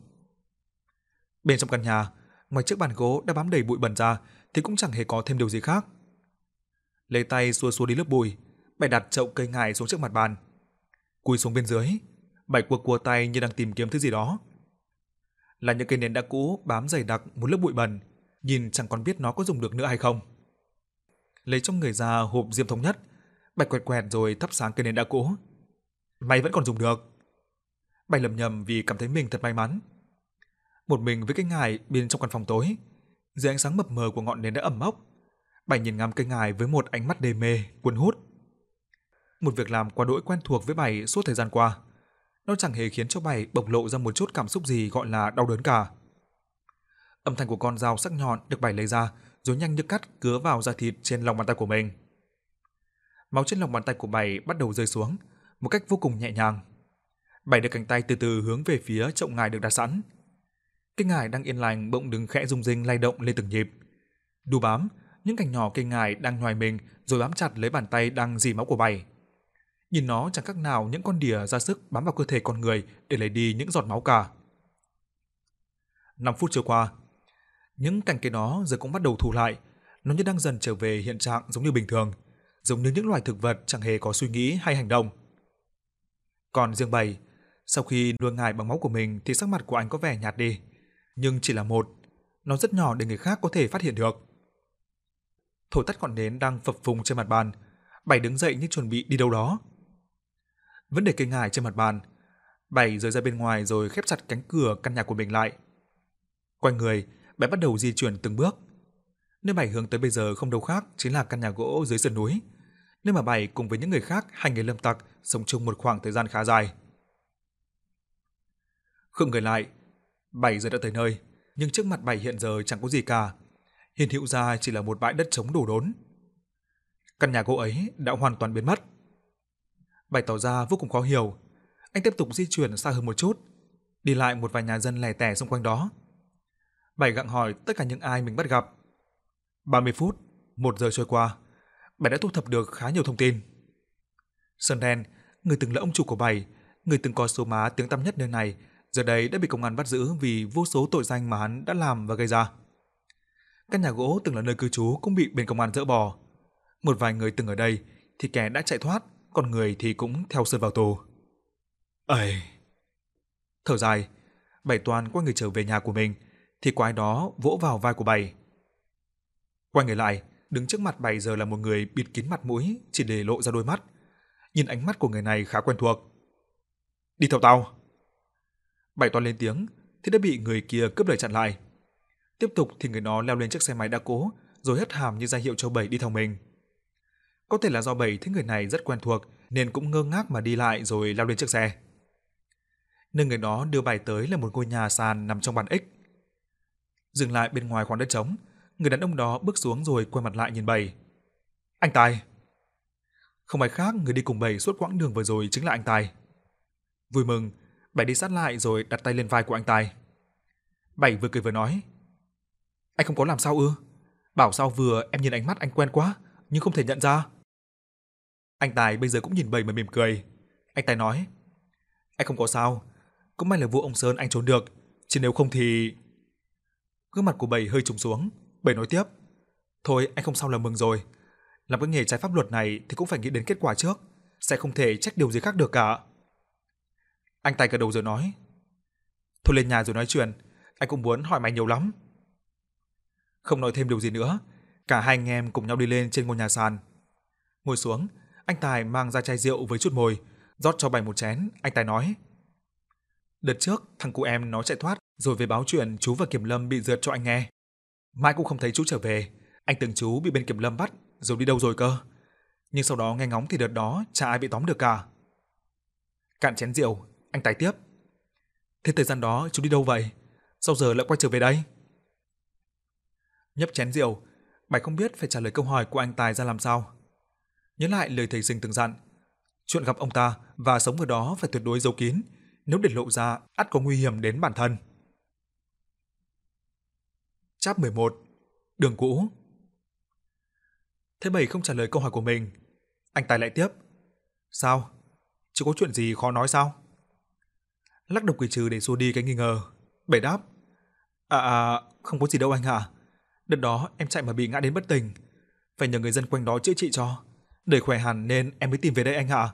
Bên trong căn nhà, ngoài chiếc bàn gỗ đã bám đầy bụi bẩn ra thì cũng chẳng hề có thêm điều gì khác. Lấy tay xua xua đi lớp bụi, Bảy đặt chậu cây ngải xuống trước mặt bàn. Cúi xuống bên dưới, Bảy cua cua tay như đang tìm kiếm thứ gì đó. Là những cây nến đã cũ bám dày đặc một lớp bụi bẩn, nhìn chẳng còn biết nó có dùng được nữa hay không. Lấy trong người ra hộp diêm thống nhất, Bảy quẹt quẹt rồi thắp sáng cây nến đã cũ. Mày vẫn còn dùng được. Bảy lầm nhầm vì cảm thấy mình thật may mắn. Một mình với cây ngải bên trong căn phòng tối, dưới ánh sáng mập mờ của ngọn nến đã ẩm mốc, Bảy nhìn ngắm cây ngải với một ánh mắt đê mê, cuốn hút. Một việc làm quá đỗi quen thuộc với Bảy suốt thời gian qua, nó chẳng hề khiến cho Bảy bộc lộ ra một chút cảm xúc gì gọi là đau đớn cả. Âm thanh của con dao sắc nhọn được Bảy lấy ra, rồi nhanh như cắt cứa vào da thịt trên lòng bàn tay của mình. Máu trên lòng bàn tay của Bảy bắt đầu rơi xuống, một cách vô cùng nhẹ nhàng. Bảy đưa cánh tay từ từ hướng về phía chậu ngải được đặt sẵn. Cây ngải đang yên lành bỗng đứng khẽ rung rinh lay động lên từng nhịp. Đu bám, những cành nhỏ cây ngải đang nhoài mình rồi bám chặt lấy bàn tay đang rỉ máu của Bảy. Nhìn nó chẳng khác nào những con đỉa ra sức bám vào cơ thể con người để lấy đi những giọt máu cả. Năm phút trôi qua, những cành cây đó giờ cũng bắt đầu thu lại, nó như đang dần trở về hiện trạng giống như bình thường, giống như những loài thực vật chẳng hề có suy nghĩ hay hành động. Còn riêng Bảy, sau khi nuôi ngải bằng máu của mình thì sắc mặt của anh có vẻ nhạt đi, nhưng chỉ là một, nó rất nhỏ để người khác có thể phát hiện được. Thổi tắt ngọn nến đang phập phùng trên mặt bàn, Bảy đứng dậy như chuẩn bị đi đâu đó. Vẫn để cây ngải trên mặt bàn, Bảy rời ra bên ngoài rồi khép chặt cánh cửa căn nhà của mình lại. Quay người, Bảy bắt đầu di chuyển từng bước. Nơi Bảy hướng tới bây giờ không đâu khác chính là căn nhà gỗ dưới sườn núi, nơi mà Bảy cùng với những người khác hành nghề lâm tặc sống chung một khoảng thời gian khá dài. Khựng người lại, Bảy giờ đã tới nơi, nhưng trước mặt Bảy hiện giờ chẳng có gì cả. Hiện hữu ra chỉ là một bãi đất trống đổ đốn. Căn nhà gỗ ấy đã hoàn toàn biến mất. Bảy tỏ ra vô cùng khó hiểu. Anh tiếp tục di chuyển xa hơn một chút, đi lại một vài nhà dân lẻ tẻ xung quanh đó. Bảy gặng hỏi tất cả những ai mình bắt gặp. ba mươi phút, một giờ trôi qua, Bảy đã thu thập được khá nhiều thông tin. Sơn Đen, người từng là ông chủ của Bảy, người từng có số má tiếng tăm nhất nơi này, giờ đây đã bị công an bắt giữ vì vô số tội danh mà hắn đã làm và gây ra. Căn nhà gỗ từng là nơi cư trú cũng bị bên công an dỡ bỏ. Một vài người từng ở đây thì kẻ đã chạy thoát, còn người thì cũng theo Sơn vào tù. Ây! Thở dài, Bảy Toàn quay người trở về nhà của mình, thì có ai đó vỗ vào vai của Bảy. Quay người lại, đứng trước mặt Bảy giờ là một người bịt kín mặt mũi, chỉ để lộ ra đôi mắt. Nhìn ánh mắt của người này khá quen thuộc. Đi theo tao! Bảy Toàn lên tiếng, thì đã bị người kia cướp lời chặn lại. Tiếp tục thì người đó leo lên chiếc xe máy đã cũ, rồi hất hàm như ra hiệu cho Bảy đi theo mình. Có thể là do Bảy thấy người này rất quen thuộc nên cũng ngơ ngác mà đi lại rồi leo lên chiếc xe. Nơi người đó đưa Bảy tới là một ngôi nhà sàn nằm trong bản ích. Dừng lại bên ngoài khoảng đất trống, người đàn ông đó bước xuống rồi quay mặt lại nhìn Bảy. Anh Tài. Không ai khác, người đi cùng Bảy suốt quãng đường vừa rồi chính là anh Tài. Vui mừng, Bảy đi sát lại rồi đặt tay lên vai của anh Tài. Bảy vừa cười vừa nói. Anh không có làm sao ư? Bảo sao vừa em nhìn ánh mắt anh quen quá, nhưng không thể nhận ra. Anh Tài bây giờ cũng nhìn Bảy mà mỉm cười. Anh Tài nói. Anh không có sao, cũng may là vụ ông Sơn anh trốn được, chứ nếu không thì... Gương mặt của Bảy hơi trùng xuống. Bảy nói tiếp. Thôi anh không sao là mừng rồi. Làm cái nghề trái pháp luật này thì cũng phải nghĩ đến kết quả trước, sẽ không thể trách điều gì khác được cả. Anh Tài gật đầu rồi nói. Thôi lên nhà rồi nói chuyện, anh cũng muốn hỏi mày nhiều lắm. Không nói thêm điều gì nữa, cả hai anh em cùng nhau đi lên trên ngôi nhà sàn. Ngồi xuống, anh Tài mang ra chai rượu với chút mồi, rót cho Bảy một chén. Anh Tài nói. Đợt trước thằng cu em nó chạy thoát rồi về báo chuyện chú và Kiểm Lâm bị rượt cho anh nghe. Mãi cũng không thấy chú trở về, anh tưởng chú bị bên Kiểm Lâm bắt rồi đi đâu rồi cơ. Nhưng sau đó nghe ngóng thì đợt đó chả ai bị tóm được cả. Cạn chén rượu, anh Tài tiếp. Thế thời gian đó chú đi đâu vậy? Sao giờ lại quay trở về đây? Nhấp chén rượu, Bảy không biết phải trả lời câu hỏi của anh Tài ra làm sao. Nhớ lại lời thầy Sinh từng dặn, chuyện gặp ông ta và sống ở đó phải tuyệt đối giấu kín, nếu để lộ ra ắt có nguy hiểm đến bản thân. Chap mười một. Đường cũ. Thế Bảy không trả lời câu hỏi của mình. Anh Tài lại tiếp. Sao? Chứ có chuyện gì khó nói sao? Lắc đầu cười trừ để xua đi cái nghi ngờ. Bảy đáp. À, à, không có gì đâu anh ạ. Đợt đó em chạy mà bị ngã đến bất tỉnh, phải nhờ người dân quanh đó chữa trị cho, để khỏe hẳn nên em mới tìm về đây anh ạ.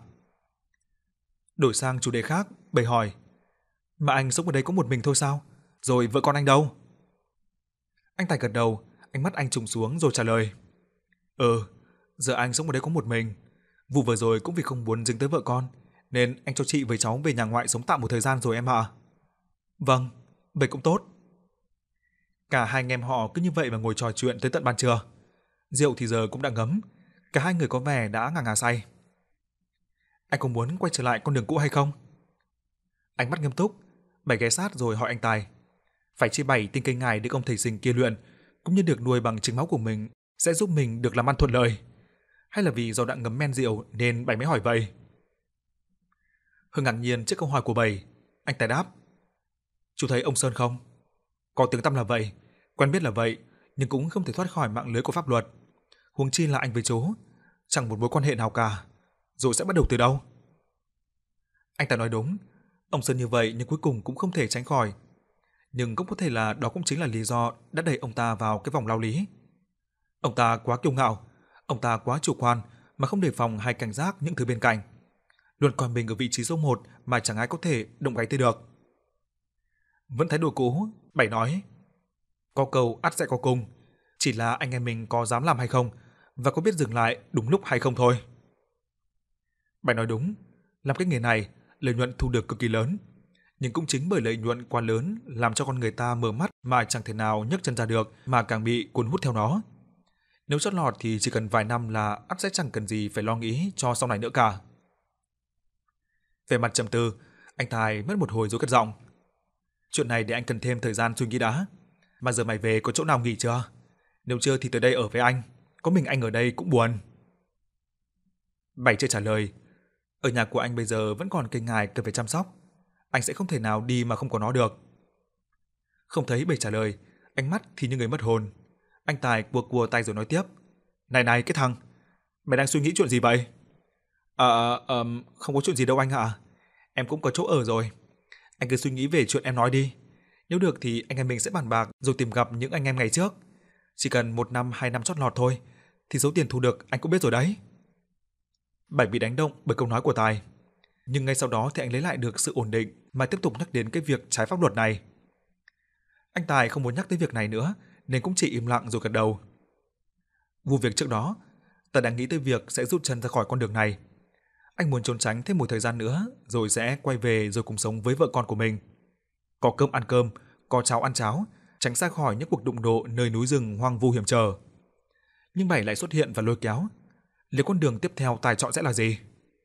Đổi sang chủ đề khác, Bảy hỏi. Mà anh sống ở đây có một mình thôi sao? Rồi vợ con anh đâu? Anh Tài gật đầu, ánh mắt anh trùng xuống rồi trả lời. Ừ, giờ anh sống ở đây có một mình. Vụ vừa rồi cũng vì không muốn dính tới vợ con, nên anh cho chị với cháu về nhà ngoại sống tạm một thời gian rồi em ạ. Vâng, vậy cũng tốt. Cả hai anh em họ cứ như vậy mà ngồi trò chuyện tới tận ban trưa. Rượu thì giờ cũng đã ngấm, cả hai người có vẻ đã ngà ngà say. Anh có muốn quay trở lại con đường cũ hay không? Ánh mắt nghiêm túc, Bảy ghé sát rồi hỏi anh Tài. Phải chi Bảy tin cây ngải được ông thầy Sinh kia luyện, cũng như được nuôi bằng chính máu của mình, sẽ giúp mình được làm ăn thuận lợi, hay là vì do đã ngấm men rượu nên Bảy mới hỏi vậy? Hơi ngạc nhiên trước câu hỏi của Bảy, anh Tài đáp. Chú thấy ông Sơn không? Có tiếng tăm là vậy, quen biết là vậy, nhưng cũng không thể thoát khỏi mạng lưới của pháp luật. Huống chi là anh với chú, chẳng một mối quan hệ nào cả, rồi sẽ bắt đầu từ đâu? Anh ta nói đúng, ông Sơn như vậy nhưng cuối cùng cũng không thể tránh khỏi. Nhưng cũng có thể là đó cũng chính là lý do đã đẩy ông ta vào cái vòng lao lý. Ông ta quá kiêu ngạo, ông ta quá chủ quan mà không đề phòng hay cảnh giác những thứ bên cạnh, luôn coi mình ở vị trí số một mà chẳng ai có thể động gáy tới được. Vẫn thái độ cũ, Bảy nói. Có cầu ắt sẽ có cung, chỉ là anh em mình có dám làm hay không và có biết dừng lại đúng lúc hay không thôi. Bảy nói đúng, làm cái nghề này lợi nhuận thu được cực kỳ lớn, nhưng cũng chính bởi lợi nhuận quá lớn làm cho con người ta mở mắt mà chẳng thể nào nhấc chân ra được, mà càng bị cuốn hút theo nó. Nếu chót lọt thì chỉ cần vài năm là ắt sẽ chẳng cần gì phải lo nghĩ cho sau này nữa cả. Về mặt trầm tư, anh Tài mất một hồi rồi cất giọng. Chuyện này để anh cần thêm thời gian suy nghĩ đã. Mà giờ mày về có chỗ nào nghỉ chưa? Nếu chưa thì tới đây ở với anh, có mình anh ở đây cũng buồn. Bảy chưa trả lời. Ở nhà của anh bây giờ vẫn còn cây ngải cần phải chăm sóc, anh sẽ không thể nào đi mà không có nó được. Không thấy Bảy trả lời, ánh mắt thì như người mất hồn. Anh Tài cua cua tay rồi nói tiếp. Này này cái thằng, mày đang suy nghĩ chuyện gì vậy? Ờ, à, um, không có chuyện gì đâu anh ạ. Em cũng có chỗ ở rồi. Anh cứ suy nghĩ về chuyện em nói đi. Nếu được thì anh em mình sẽ bàn bạc rồi tìm gặp những anh em ngày trước. Chỉ cần một năm hai năm chót lọt thôi, thì số tiền thu được anh cũng biết rồi đấy. Bảy bị đánh động bởi câu nói của Tài, nhưng ngay sau đó thì anh lấy lại được sự ổn định mà tiếp tục nhắc đến cái việc trái pháp luật này. Anh Tài không muốn nhắc tới việc này nữa nên cũng chỉ im lặng rồi gật đầu. Vụ việc trước đó, ta đã nghĩ tới việc sẽ rút chân ra khỏi con đường này. Anh muốn trốn tránh thêm một thời gian nữa rồi sẽ quay về rồi cùng sống với vợ con của mình. Có cơm ăn cơm, có cháo ăn cháo, tránh xa khỏi những cuộc đụng độ nơi núi rừng hoang vu hiểm trở. Nhưng Bảy lại xuất hiện và lôi kéo. liệu con đường tiếp theo Tài chọn sẽ là gì?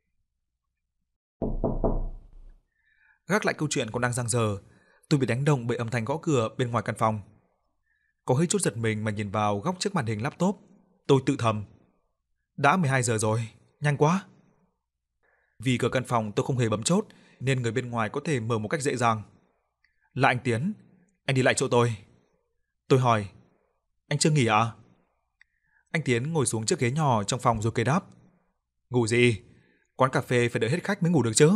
Gác lại câu chuyện còn đang dang dở, tôi bị đánh động bởi âm thanh gõ cửa bên ngoài căn phòng. Có hơi chút giật mình mà nhìn vào góc trước màn hình laptop, tôi tự thầm. Đã mười hai giờ rồi, nhanh quá. Vì cửa căn phòng tôi không hề bấm chốt nên người bên ngoài có thể mở một cách dễ dàng. Là anh Tiến, anh đi lại chỗ tôi. Tôi hỏi, anh chưa nghỉ à? Anh Tiến ngồi xuống chiếc ghế nhỏ trong phòng rồi cười đáp. Ngủ gì? Quán cà phê phải đợi hết khách mới ngủ được chứ.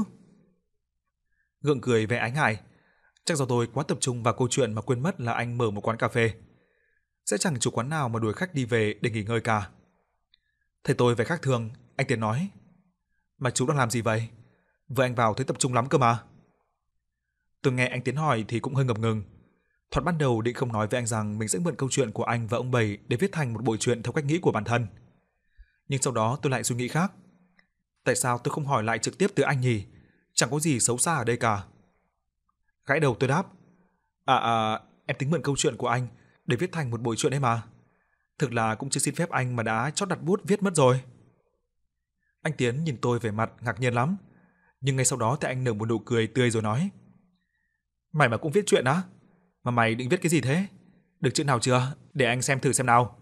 Gượng cười vẻ ái ngại. Chắc do tôi quá tập trung vào câu chuyện mà quên mất là anh mở một quán cà phê. Sẽ chẳng chủ quán nào mà đuổi khách đi về để nghỉ ngơi cả. Thấy tôi vẻ khác thường, anh Tiến nói. Mà chú đang làm gì vậy? Vừa anh vào thấy tập trung lắm cơ mà. Tôi nghe anh Tiến hỏi thì cũng hơi ngập ngừng. Thoạt ban đầu định không nói với anh rằng mình sẽ mượn câu chuyện của anh và ông Bảy để viết thành một bộ truyện theo cách nghĩ của bản thân. Nhưng sau đó tôi lại suy nghĩ khác. Tại sao tôi không hỏi lại trực tiếp từ anh nhỉ? Chẳng có gì xấu xa ở đây cả. Gãi đầu tôi đáp. À à, em tính mượn câu chuyện của anh để viết thành một bộ truyện ấy mà. Thực là cũng chưa xin phép anh mà đã chót đặt bút viết mất rồi. Anh Tiến nhìn tôi vẻ mặt ngạc nhiên lắm. Nhưng ngay sau đó thì anh nở một nụ cười tươi rồi nói. Mày mà cũng viết truyện á? Mà mày định viết cái gì thế? Được chữ nào chưa? Để anh xem thử xem nào.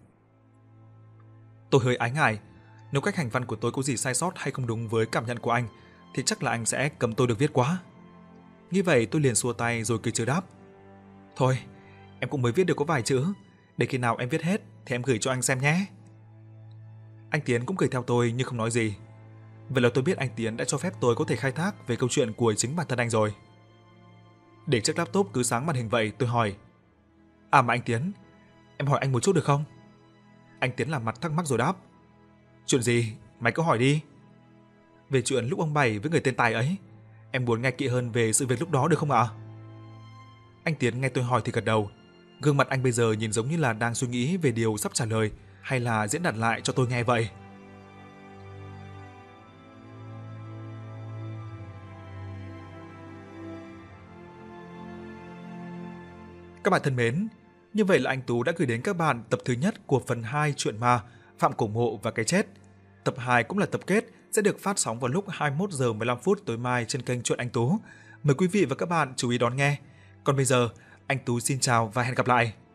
Tôi hơi ái ngại. Nếu cách hành văn của tôi có gì sai sót hay không đúng với cảm nhận của anh thì chắc là anh sẽ cấm tôi được viết quá. Nghĩ vậy tôi liền xua tay rồi cười trêu đáp. Thôi, em cũng mới viết được có vài chữ. Để khi nào em viết hết thì em gửi cho anh xem nhé. Anh Tiến cũng cười theo tôi nhưng không nói gì. Vậy là tôi biết anh Tiến đã cho phép tôi có thể khai thác về câu chuyện của chính bản thân anh rồi. Để chiếc laptop cứ sáng màn hình vậy tôi hỏi. À mà anh Tiến, em hỏi anh một chút được không? Anh Tiến làm mặt thắc mắc rồi đáp. Chuyện gì? Mày cứ hỏi đi. Về chuyện lúc ông Bảy với người tên Tài ấy. Em muốn nghe kỹ hơn về sự việc lúc đó được không ạ? Anh Tiến nghe tôi hỏi thì gật đầu. Gương mặt anh bây giờ nhìn giống như là đang suy nghĩ về điều sắp trả lời hay là diễn đạt lại cho tôi nghe vậy. Các bạn thân mến, như vậy là anh Tú đã gửi đến các bạn tập thứ nhất của phần hai truyện ma Phạm Cổ Mộ và Cái Chết. Tập hai cũng là tập kết sẽ được phát sóng vào lúc hai mươi mốt giờ mười lăm phút tối mai trên kênh Truyện Anh Tú. Mời quý vị và các bạn chú ý đón nghe. Còn bây giờ, anh Tú xin chào và hẹn gặp lại.